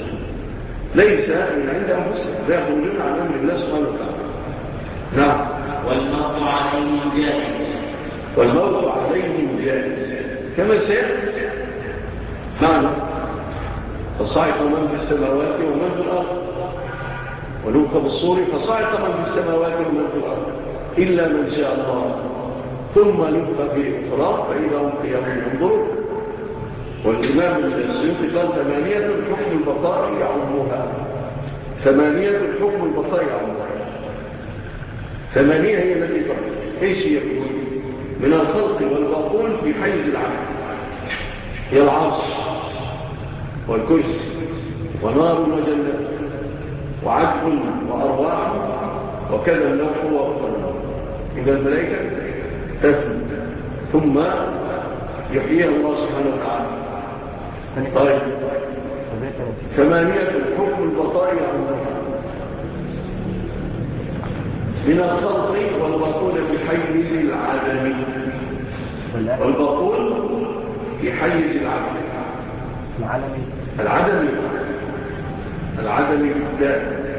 ليس من عند أنفسهم، لا يخرجون عن أمر الله سبحانه وتعالى. نعم. والموت عليهم جائز. والموت عليهم جائز كما سيأتي معنى فصعق من في السماوات ومن في الأرض، ونفخ بالصور فصعق من في السماوات ومن في الأرض إلا من شاء الله، ثم نفخ في أخرى فإذا هم قيام ينظرون. والإمام السيوطي قال 8 حكم البقاء يعمها، 8 حكم البقاء يعمها. 8 هي التي تقول ايش يقول من الخلق والباطول في حيز العقل، هي العرش والكرسي ونار وجنة وعدل وأرواح وكذا اللوح والقلم. إذا الملائكة تثني ثم يحييها الله سبحانه وتعالى. طيب 8 حكم البقاء عمرها من الخلق والبقول في حيز العدم. والبقول في حيز العدم لا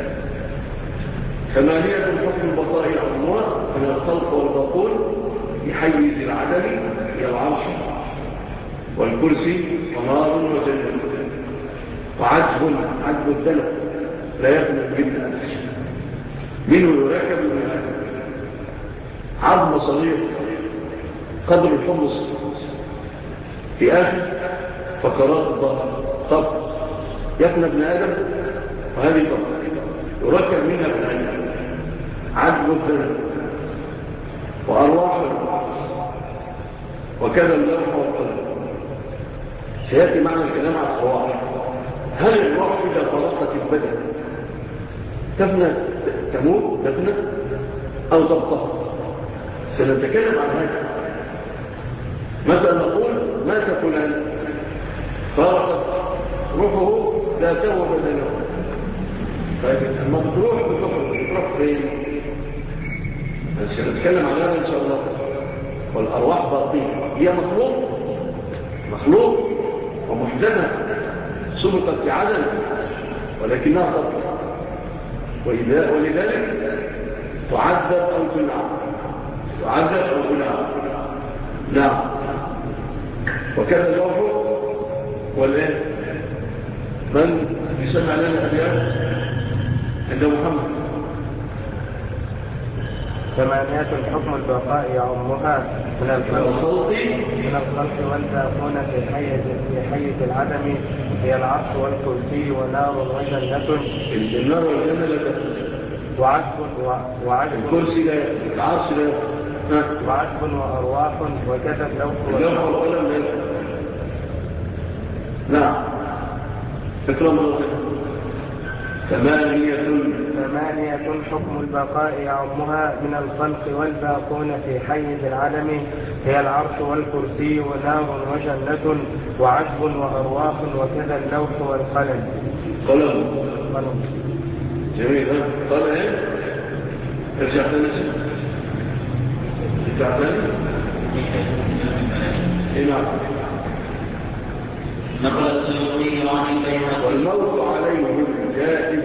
8 حكم البقاء عمرها من الخلق والبقول في حيز العدم هي العرش والكرسي ونار وجنة وعجب الدلق لا يخلق منه منه يركب من عظم صغير قدر الحمص في آخر فقرات الظهر طب يفنى ابن آدم وهذه طب يركب منها ابن آدم عجب الدلق وأرواح وكذا اللوح والقلب. سيأتي معنى الكلام على الأرواح. هل الروح إذا فرقت البدن تفنى تموت تفنى أو تبقى؟ سنتكلم عن هذا. مثلا نقول مات فلان فرقت روحه ذاته وبدنه. طيب لما بتروح بتروح فين؟ سنتكلم عن هذا إن شاء الله. والأرواح باطنة هي مخلوق ومحدثة سبقت في عدم ولكنها تطلع ولذلك تعذب أو تنعم نعم. وكذا اللوح والآن من يسمع لنا الأبيات عند محمد 8 حكم البقاء يعمها من الخلق والباقون في حيز العدم هي العرش والكرسي ونار وجنة. النار والجنة لا وعجب الكرسي لا العرش لا وعجب وأرواح وكذا اللوح والقلم لا. نعم اكرم الله. 8 حكم البقاء يعمها من الخلق والباقون في حيز العدم هي العرش والكرسي ونار وجنة وعجب وأرواح وكذا اللوح والقلم. قلم جميل. قال ايه؟ ارجع تاني نعم. نقل السيوطي عن البيهقي والموت عليهم جائز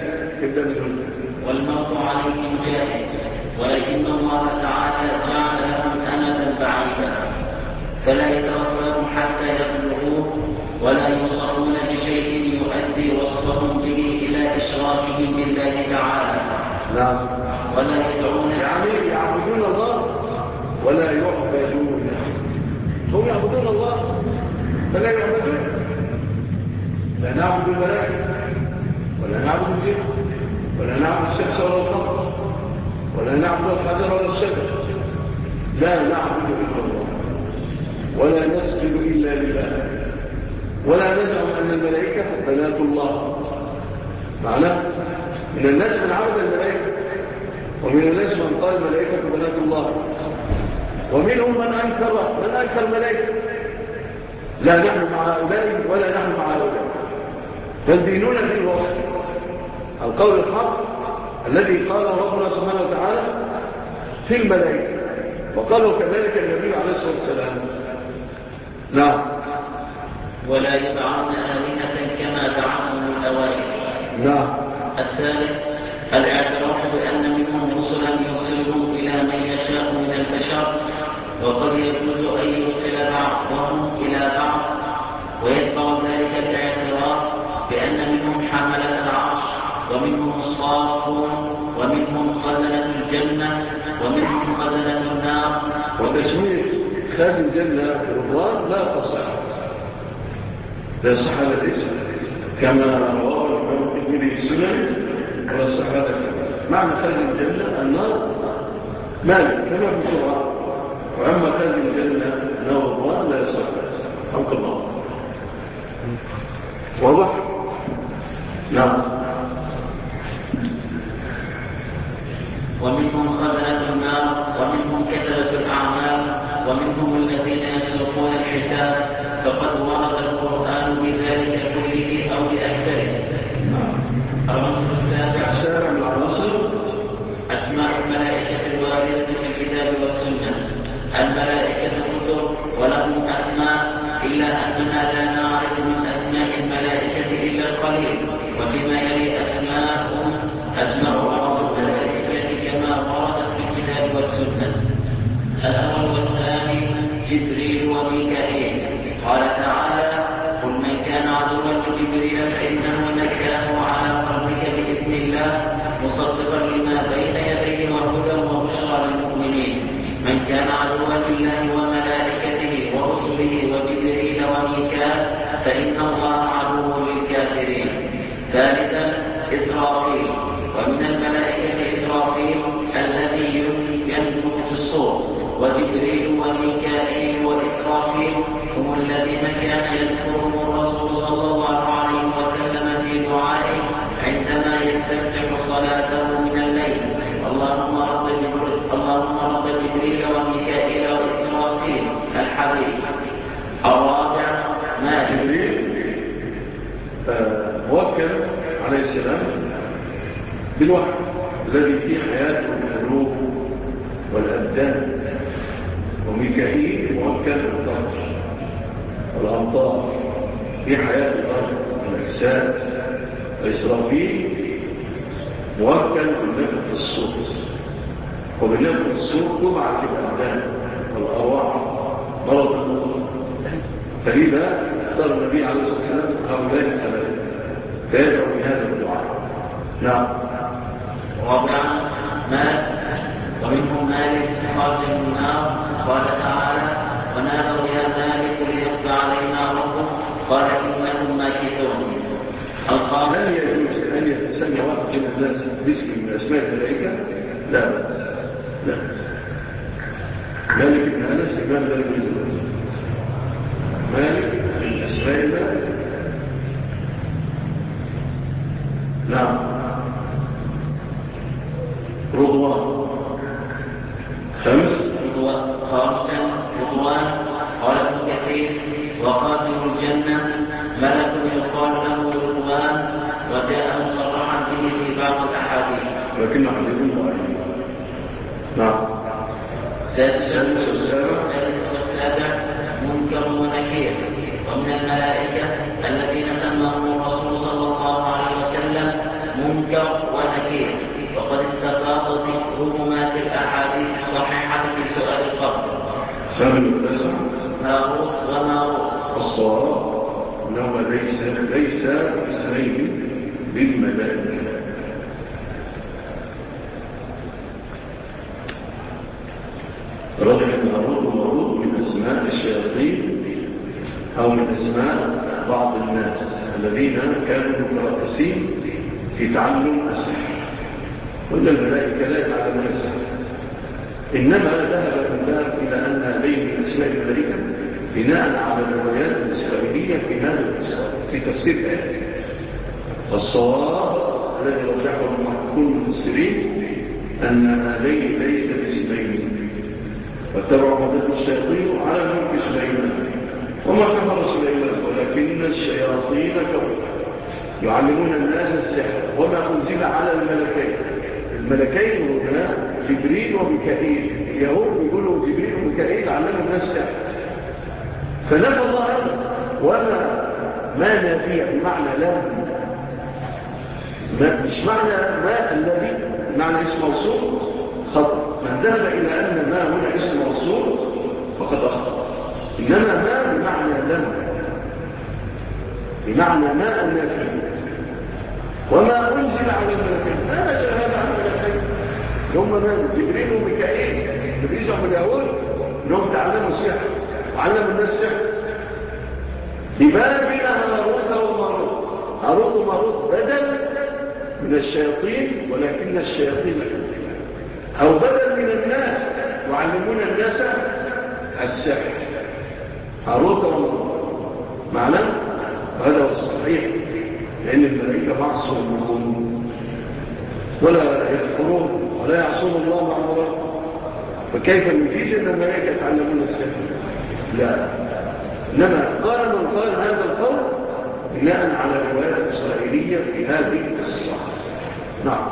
ولكن الله تعالى جعل لهم أمدا بعيدا فلا يتوفاهم حتى يبلغوه ولا يوصفون بشيء يؤدي وصفهم به إلى إشراكهم بالله تعالى. نعم. ولا يدعون يعني يعبدون الله ولا يعبدون. هم يعبدون الله فلا يعبدون. لا نعبد الملائكة ولا نعبد الجن ولا نعبد الشمس ولا القمر ولا نعبد الحجر ولا الشجر. لا نعبد إلا الله ولا نسجد إلا لله ولا نزعم أن الملائكة بنات الله. معناه من الناس من عبد الملائكة ومن الناس من قال الملائكة بنات الله ومنهم من أنكر الملائكة. لا نحن مع هؤلاء ولا نحن مع هؤلاء بل ديننا في الوصف القول الحق الذي قال ربنا سبحانه وتعالى في الملائكة وقالوا كذلك النبي عليه الصلاة والسلام. نعم. ولا يدعون آلهة كما دعاهم الأوائل. نعم. الثالث الاعتراف بأن منهم رسلا يرسلهم إلى من يشاء من البشر وقد يجوز أن يرسل بعضهم إلى بعض ويتبع ذلك الاعتراف بأن منهم حملة العرش ومنهم الصافون ومنهم خزنة الجنة ومنهم خزنة النار. وتسمية خازن الجنة رضوان لا تصح الاسم كما رواه الإمام الترمذي في السنن ولا صح هذا. معنى خازن الجنة النار مالك كما في القرآن وأما خازن الجنة نار رضوان لا يصح. حق الله واضح. نعم. ومنهم خزنة النار، ومنهم كتبة الأعمال، ومنهم الذين يسلكون الحساب، فقد ورد القرآن بذلك كله أو بأكثره. العنصر السابع من العناصر أسماء الملائكة الواردة في الكتاب والسنة. الملائكة كتب ولهم أسماء، إلا أننا لا نعرف من أسماء الملائكة إلا القليل، وفيما يلي أسماء بعض الملائكة كما وردت في الكتاب والسنة. الأول والثاني جبريل وميكائيل. قال تعالى: قل من كان عدوا لجبريل فإنه نزله على قلبك بإذن الله مصدقا لما بين يديه وهدى وبشرى للمؤمنين. من كان عدوا لله وملائكته ورسله وجبريل وميكال فإن الله عدو للكافرين. ثالثا إسرافيل. ومن الملائكة إسرافيل الذي ينفخ في الصور، وجبريل وميكائيل وإسرافيل هم الذين كان يذكرهم الرسول صلى الله عليه وسلم في دعائه عندما يستفتح صلاته من الليل: اللهم رب جبريل وميكائيل وإسرافيل. الحديث. الرابع ما جبريل موكل عليه السلام بالوحي الذي فيه حياة القلوب والأبدان، وميكائيل موكل بالطرش والأمطار في حياة الأرض والأجساد. وإسرافيل موكل بالنفخ في الصور، وبالنفخ في الصور تبعث الأبدان والأرواح مرضا. فلذا اختار النبي عليه الصلاة والسلام هؤلاء الثلاثة فيدعو بهذا الدعاء. نعم. رابعا مالك. ومنهم مالك خازن النار. قال تعالى: ونادوا يا مالك ليقضي علينا ربك قال إنكم ماكثون. هل يجوز أن يتسمى واحد من الناس باسم من أسماء الملائكة؟ لا. مالك بن أنس إمام دار الهجرة. مالك من أسماء الملائكة. نعم. رضوان. خامسا رضوان. قال ابن كثير: وقاتل الجنة ملك يقال له رضوان، وجاء مصرحا به في بعض الأحاديث، لكن حديث ضعيف. نعم. السادس والسابع منكر ونكير. ومن الملائكة الذين سماهم الرسول صلى الله عليه وسلم منكر ونكير، وقد استفاض ذكرهما في الأحاديث الصحيحة في سؤال القبر. هاروت وماروت. الصواب أنه ليس اسمين بالملائكة. رجل هاروت وماروت من أسماء الشياطين أو من أسماء بعض الناس الذين كانوا متركزين في تعلم السحر، وإن الملائكة لا يتعلمون السحر، إنما ذهب الباب إلى أن هذه من أسماء الملائكة بناء على الروايات الإسرائيلية في هذا القصة في تفسير الآية. والصواب الذي رجحه المحققون المفسرين أن هذين ليس باسمين، واتبعوا مدد الشياطين على ملك سليمان وما كفر سليمان ولكن الشياطين كفروا يعلمون الناس السحر وما أنزل على الملكين هنا جبريل وميكائيل. اليهود يقولوا جبريل وميكائيل علموا الناس السحر، فنفى الله هذا. ما نافية بمعنى لا، مش معنى ما الذي معنى اسم موصول خطأ. من ذهب إلى أن ما هنا اسم موصول فقد أخطأ، إنما ما بمعنى لم، بمعنى ما النافية. وما أنزل على الملكين ما نزل هذا على الملكين هم من جبريل وميكائيل. جبريل هم اليهود لهم تعلموا السحر وعلموا الناس السحر. لماذا بين هاروت وماروت؟ هاروت وماروت بدل من الشياطين، ولكن الشياطين أو بدل من الناس يعلمون الناس السحر. هاروت وماروت معنى هذا هو الصحيح، لأن الملائكة معصومون ولا يذكرون ولا يعصون الله مع أمره. فكيف نفيد أن الملائكة يتعلمون السحر؟ لا. إنما قال من قال هذا القول بناء على روايات إسرائيلية في هذه القصة. نعم.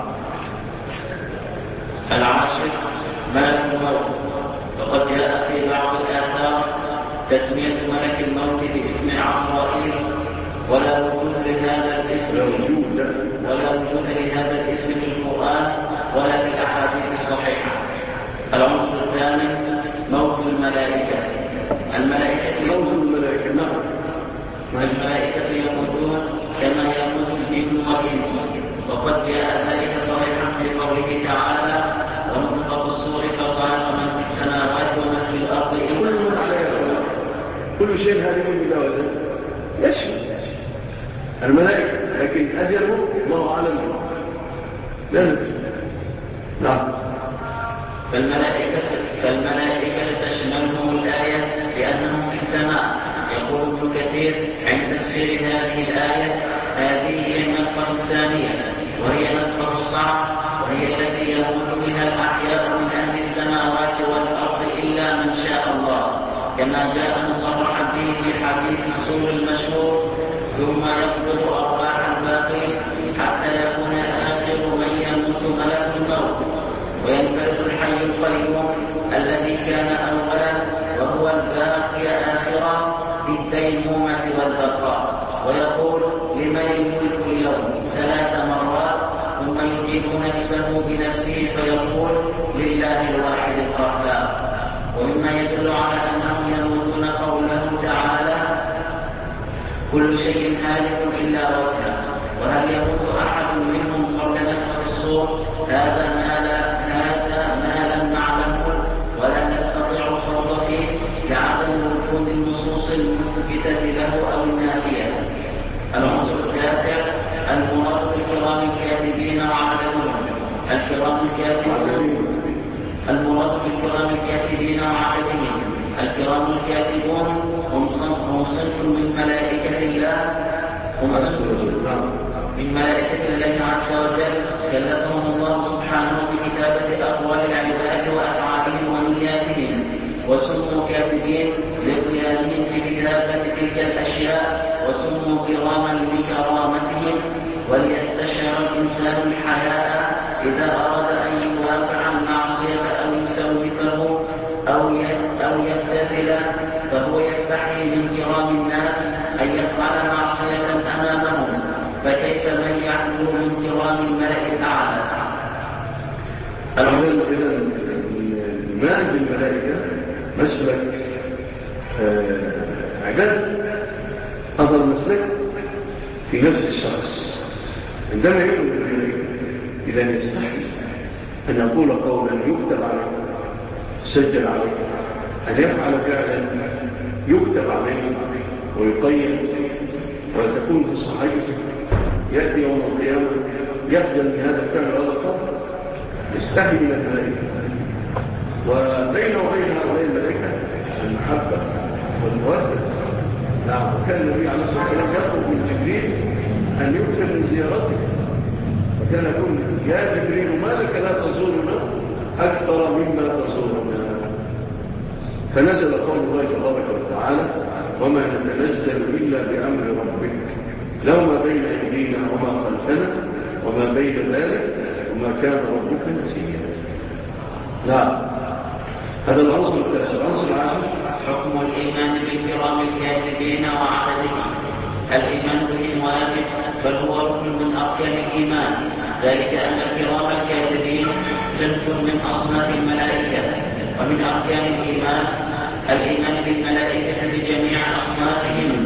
العاشر ملك الموت. وقد جاء في بعض الآثار تسمية ملك الموت باسم عزرائيل، ولا وجود لهذا الاسم في القرآن ولا في الأحاديث الصحيحة. العنصر الثامن موت الملائكة. الملائكة يموتون كما يموت الجن والإنس، وقد جاء ذلك صريحا في قوله تعالى: ونفخ في الصور فصعق من في السماوات ومن في الأرض كل شيء هذه المجاوزة يشمل الملائكة، لكن أجله الله أعلم. لا ندري. نعم. فالملائكة تشملهم الآية لأنهم في السماء. يقول ابن كثير عند تفسير هذه الآية: هذه هي النفخة الثانية، وهي نفخة الصعق، وهي التي يموت بها الأحياء من أهل السماوات والأرض إلا من شاء الله، كما جاء مصرحا به في حديث السور المشهور: ثم يقبض أرواح الباقين حتى يكون آخر من يموت ملك الموت، وينفرد الحي القيوم الذي كان أولا وهو الباقي آخرا بالديمومة والبقاء، ويقول: لمن الملك اليوم 3 مرات، ثم يجيب نفسه بنفسه فيقول: لله الواحد القهار. ومما يدل على أنهم يموتون قوله تعالى: كل شيء هالك إلا وجهه. وهل يموت أحد منهم قبل نفخ الصور؟ هذا ما لم نعلمه ولا نستطيع الخوض فيه لعدم وجود النصوص المثبتة له أو النافية. العنصر التاسع المراد بالكرام الكاتبين وعددهم. المراد بالكرام الكاتبين وعددهم. الكرام الكاتبون هم صنف من ملائكة الله، عز وجل كلفهم الله سبحانه بكتابة أقوال العباد وأفعالهم ونياتهم، وسموا كاتبين لقيامهم بكتابة تلك الأشياء، وسموا كراما لكرامتهم. وليستشعر الإنسان الحياء إذا أراد أن يوافع المعصية أو يسوفه أو يبتذل، فهو يستحي من كرام الناس أن يفعل معصية أمامهم، فكيف من يعدل من كرام الملأ الأعلى؟ الإيمان بالملائكة مسلك عباد، أفضل مسلك في نفس الشخص. عندما يؤمن بالملائكة إذا يستحي أن يقول قولا يكتب عليه، يسجل عليه، أن يفعل فعلا يكتب عليه ويقيم وتكون في الصحيفة، يأتي يوم القيامة يخجل من هذا الفعل هذا القول، يستحي من الملائكة. وبين وبين هؤلاء الملائكة المحبة والمودة. نعم. وكان النبي عليه الصلاة والسلام يطلب من جبريل أن يكثر من زيارته، وكان يقول: يا جبريل ما لك لا تزورنا أكثر مما تزورنا. فنزل قول الله تبارك وتعالى: وما نتنزل إلا بأمر ربك له ما بين أيدينا وما خلفنا وما بين ذلك وما كان ربك نسيا. لا، هذا العنصر التاسع. العنصر العاشر حكم الإيمان بالكرام الكاتبين وعددهم. الإيمان بهم واجب، بل هو ركن من أركان الإيمان، ذلك أن الكرام الكاتبين صنف من أصناف الملائكة. ومن أركان الإيمان الإيمان بالملائكة بجميع أصنافهم.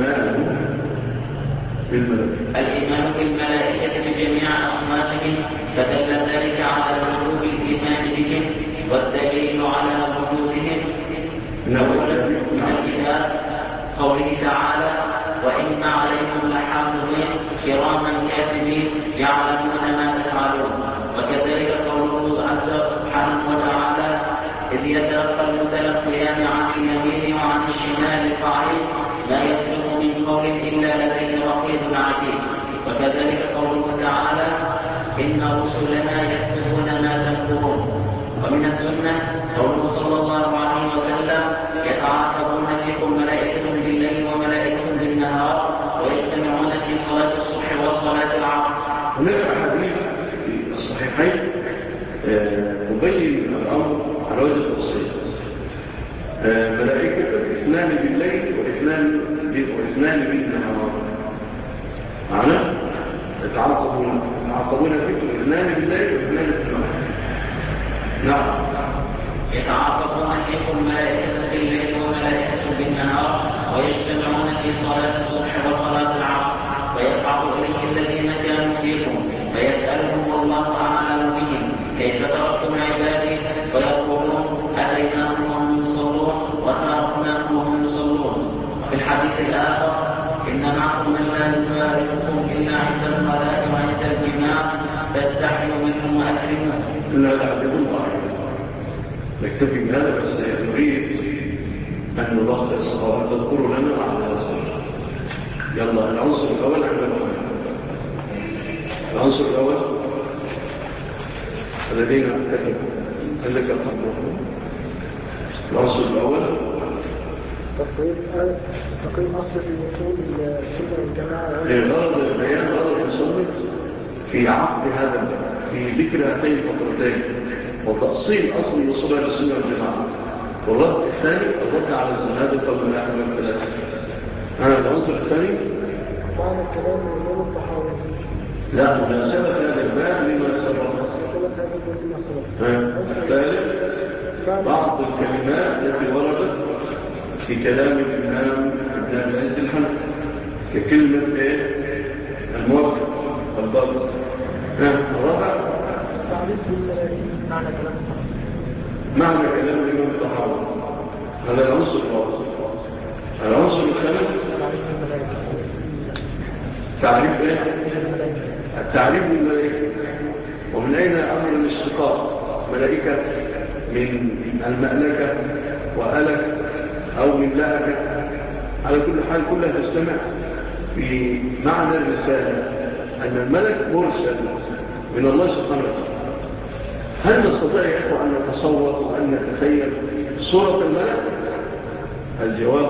الإيمان بالملائكة بجميع أصنافهم، فدل ذلك على وجوب الإيمان بهم، والدليل على وجودهم من الكتاب قوله تعالى: وإن عليكم لحافظين كراما كاتبين يعلمون ما تفعلون. وكذلك قوله سبحانه وتعالى: إذ يتلقى المتلقيان عن اليمين وعن الشمال قعيد ما يسبق من قول إلا لديه رقيب عتيد. وكذلك قوله تعالى: إن رسلنا يكتبون ما يذكرون. ومن السنة قوله صلى الله عليه وسلم يتعاقبون فيكم ملائكة بالليل وملائكة بالنهار ويجتمعون في صلاة الصبح وصلاة العصر. هناك حديث في الصحيحين تبين الأمر على وجه التفصيل. ملائكة اثنان بالليل واثنان بالنهار معنا يتعاقبون فيكم اثنان بالليل واثنان بالنهار. نعم يتعاقبون فيكم ملائكة بالليل وملائكة بالنهار ويجتمعون في صلاة الصبح وصلاة العصر ويصعد إليه الذين كانوا فيكم فيسألهم والله أعلم بهم كيف تركتم عبادي ويقولون أتيناهم وهم يصلون وتركناهم وهم يصلون. وفي الحديث الآخر إن معكم من لا يفارقكم إلا عند الصلاة وعند الإمام فاستحيوا منهم وأكرموهم. لا تعبدوا الله نكتفي بهذا بس نريد أن نلخص أو أن تذكروا لنا على الأصل. يلا العنصر الأول عند محمد. العنصر الأول الذين كتبوا هل لك الحمد. العنصر الأول تقريب أصل في وصول السنة والجماعة. غرض البيان غرض المصنف في عقد هذا في ذكر هاتين الفقرتين وتأصيل أصل الوصول إلى السنة والجماعة. والرد الثاني الرد على الزنادقة والملاحدة والفلاسفة. العنصر الثاني معنى الكلام والنوم الطحاوي. لا مناسبة هذا الباب لما سبق. الثالث بعض الكلمات التي وردت في كلام الإمام ابن العز الحنفي ككلمة الموفق والضبط. الرابع معنى كلام الإمام الطحاوي. هذا العنصر الرابع. العنصر الخامس تعريف التعريف بالملائكة. ومن أين أمر الاشتقاق؟ ملائكة من المألكة وألك أو من لأكة. على كل حال كلها تجتمع في معنى الرسالة أن الملك مرسل من الله سبحانه وتعالى. هل نستطيع أن نتصور وأن نتخيل صورة الملك؟ الجواب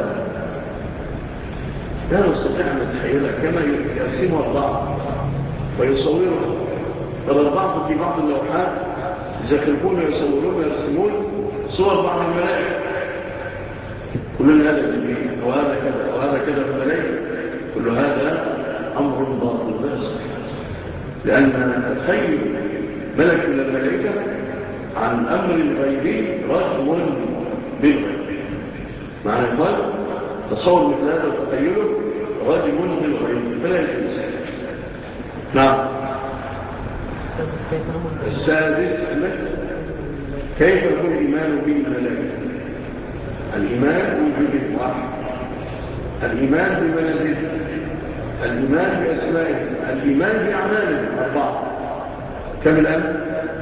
لا نستطيع أن نتخيلها كما يرسمها البعض ويصورها. ترى البعض في بعض اللوحات يزخرفون ويصورون ويرسمون صور بعض الملائكة. كلنا هذا جميل وهذا كذا وهذا كذا في الملائكة. كل هذا أمر باطل لا يصح، لأن تخيل ملك من الملائكة عن أمر الغيبي رجم بالغيب. معنى قال تصور مثل هذا وتخيله رجم بالغيب فلا يجوز. نعم. السادس كيف يكون الإيمان بالملائكة؟ الإيمان بوجود واحد، الإيمان بمنازله، الإيمان بأسمائه، الإيمان بأعماله 4. كم الآن؟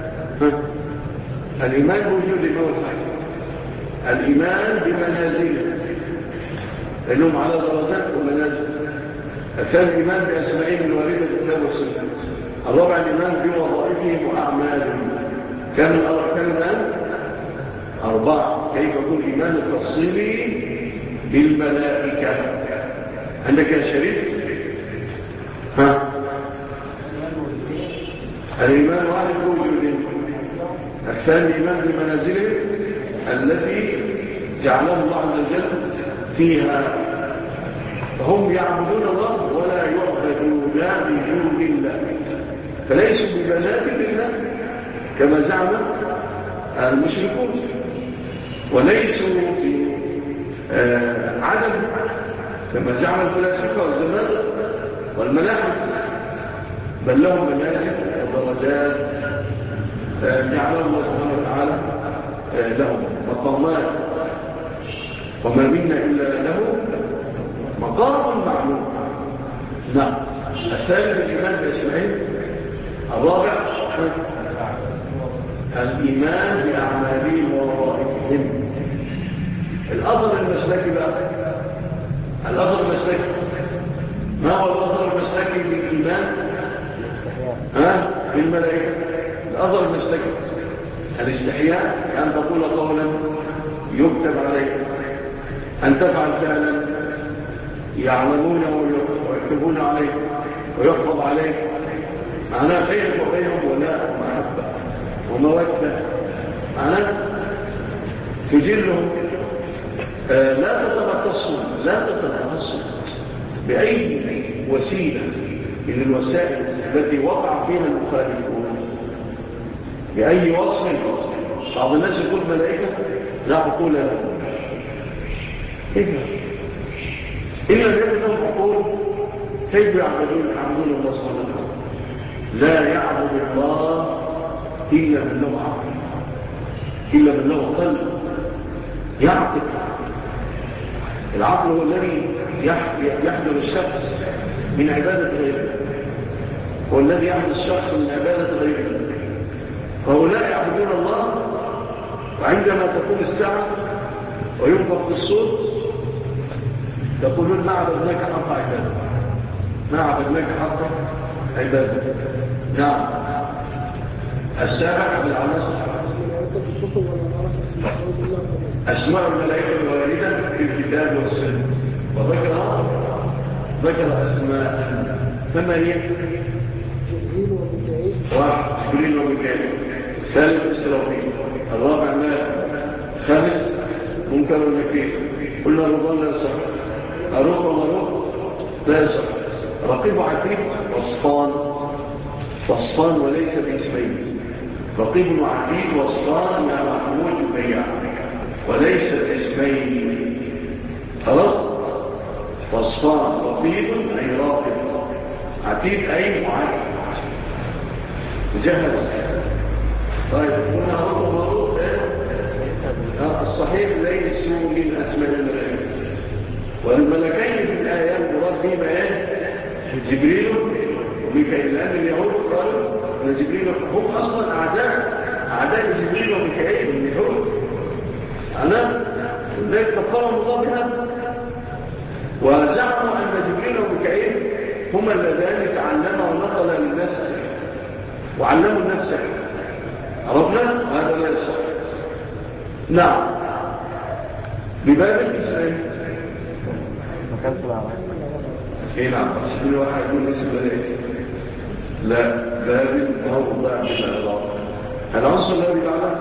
الإيمان بوجود واحد، الإيمان بمنازله لأنهم على درجات ومنازل. الثاني الإيمان بأسمائهم الواردة في الكتاب والسنة. الرابع الإيمان بوظائفهم وأعمالهم. كم الآن؟ 4. كيف يكون الإيمان التفصيلي بالملائكة؟ عندك يا شريف؟ الإيمان واحد بوجود. الثاني الإيمان بمنازله التي جعلها الله عز وجل فيها، فهم يعبدون الله ولا يعبدون بجود الله، فليسوا ببنات الله كما زعم المشركون، وليسوا في عدم كما زعم الفلاسفة والزنادقة والملاحدة، بل لهم منازل ودرجات جعلها الله سبحانه وتعالى لهم مقامات، وما منا إلا له مقام معلوم. نعم. الثالث الإيمان بأسمائه. الرابع الإيمان بأعمالهم ووظائفهم. الأثر المسلكي بقى، الأثر المسلكي ما هو الأثر المسلكي بالإيمان بالملائكة؟ أفضل المستكبر. الاستحياء أن تقول قولا يكتب عليك، أن تفعل فعلا يعلمونه ويكتبون عليك ويحفظ عليك، معناه بينك وبينهم ولاء ومحبة ومودة، معناه تجلهم. لا تتمتصوا بأي وسيلة من الوسائل التي وقع فيها المخالفون، بأي وصف. بعض الناس يقول ملائكة لا عقول لهم، إلا يكون لهم عقول كيف يعبدون الله سبحانه وتعالى؟ لا يعبد الله إلا من له عقل، إلا من له قلب يعقل. العقل هو الذي يحضر الشخص من عبادة غيره، هو الذي يحضر الشخص من عبادة غيره. فهؤلاء يعبدون الله، وعندما تكون الساعة وينفخ في الصور يقولون ما عبدناك حق عبادة، ما عبدناك حق عبادة. نعم. السابع بالعناصر أسماء الملائكة الواردة في الكتاب والسنة، وذكر أسماء. فما هي؟ جبريل وميكائيل، الثالث إسرافيل، الرابع مالك، الخامس منكر ونكير. قلنا رضوان لا يصح، أروح ومروح لا يصح، رقيب عتيد وصفان وليس باسمين. رقيب وعتيد وصفان يا محمود البيع وليس باسمين. خلاص. وصفان رقيب أي راقب، عتيد أي معتيد جهز. طيب قلنا رقم ومروح الصحيح ليسوا من أسماء الملائكة، والملكين في الآيات مراد بهما جبريل وميكائيل، لأن اليهود قالوا أن جبريل هم أصلا أعداء جبريل وميكائيل اليهود. أنا ذلك كفرهم الله بها، وزعموا أن جبريل وميكائيل هما اللذان تعلما ونقلا للناس السحر وعلموا الناس السحر. عرفنا هذا لا يصح. نعم. بباب الإسلام ايه نعم، كل واحد يقول اسم ملائكة. لا، باب موضع بالعراق. العنصر الذي بعده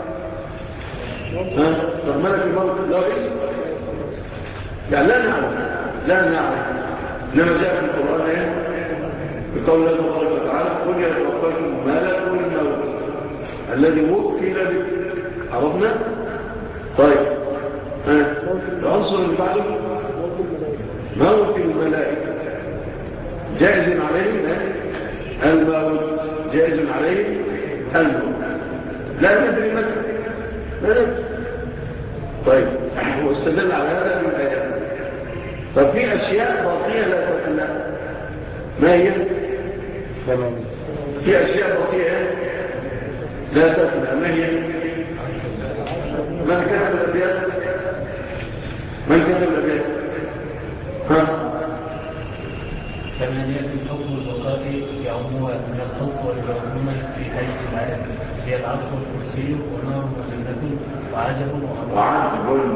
طب ملك الموت لا اسم، يعني لا نعرف. لما جاء في القرآن بقول الله تبارك وتعالى قل يتوفاكم ملك الموت الذي وكل بك. عرفنا؟ طيب العنصر اللي بعده موت الملائكة، جائز عليهم الموت، جائز عليهم الموت، لا ندري متى، لا ندري. طيب هو استدل على هذا من الآيات. طب في أشياء باقية لا تتنى، ما هي؟ في أشياء باقية لا تتنى، ما هي؟ من كتب الأبيات؟ كما يأتي الحكم البقائي يعمها من الخلق والعموم في حيث العالم، هي العرش والكرسي ونار وجنة وعجب وأرواح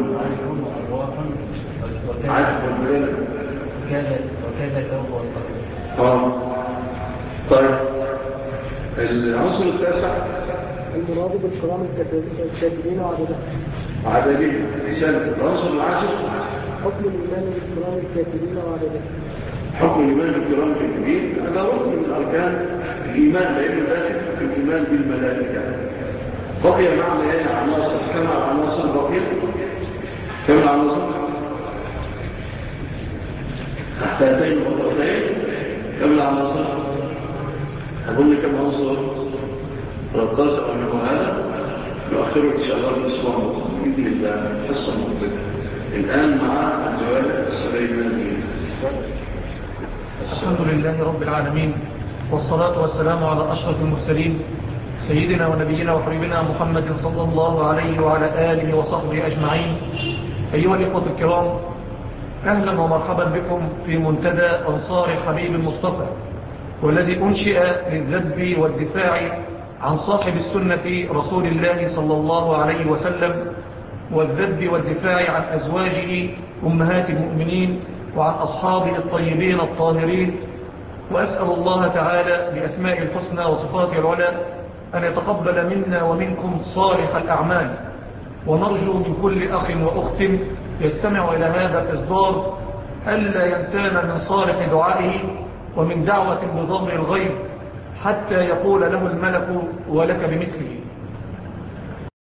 وكذا الجو والقدر. طيب العنصر التاسع المراد بالكرام الكاتبين وعددين. العنصر العاشر حكم الإيمان بالكرام الكاتبين وعددين. حكم الإيمان بالكرام الكاتبين هذا ركن من أركان الإيمان، لأنه داخل في الإيمان بالملائكة. بقي معنا عناصر، كم عناصر بقي؟ كم عناصر؟ حتتين وقرتين. كم العناصر؟ أظن كم عنصر؟ 13 أو نحو هذا. نؤخره إن شاء الله الأسبوع المقبل بإذن الله الحصة المقبلة. الآن مع الجواب السليماني. الحمد لله رب العالمين، والصلاة والسلام على أشرف المرسلين سيدنا ونبينا وحبيبنا محمد صلى الله عليه وعلى آله وصحبه أجمعين. أيها الإخوة الكرام، أهلا ومرحبا بكم في منتدى أنصار حبيب المصطفى، والذي أنشئ للذب والدفاع عن صاحب السنة رسول الله صلى الله عليه وسلم، والذب والدفاع عن أزواجه أمهات المؤمنين وعن أصحابه الطيبين الطاهرين. وأسأل الله تعالى بأسماء الحسنى وصفاته العلى أن يتقبل منا ومنكم صالح الأعمال، ونرجو من كل أخ وأخت يستمع إلى هذا الإصدار ألا ينسانا من صالح دعائه ومن دعوة بضمر الغيب حتى يقول له الملك ولك بمثله.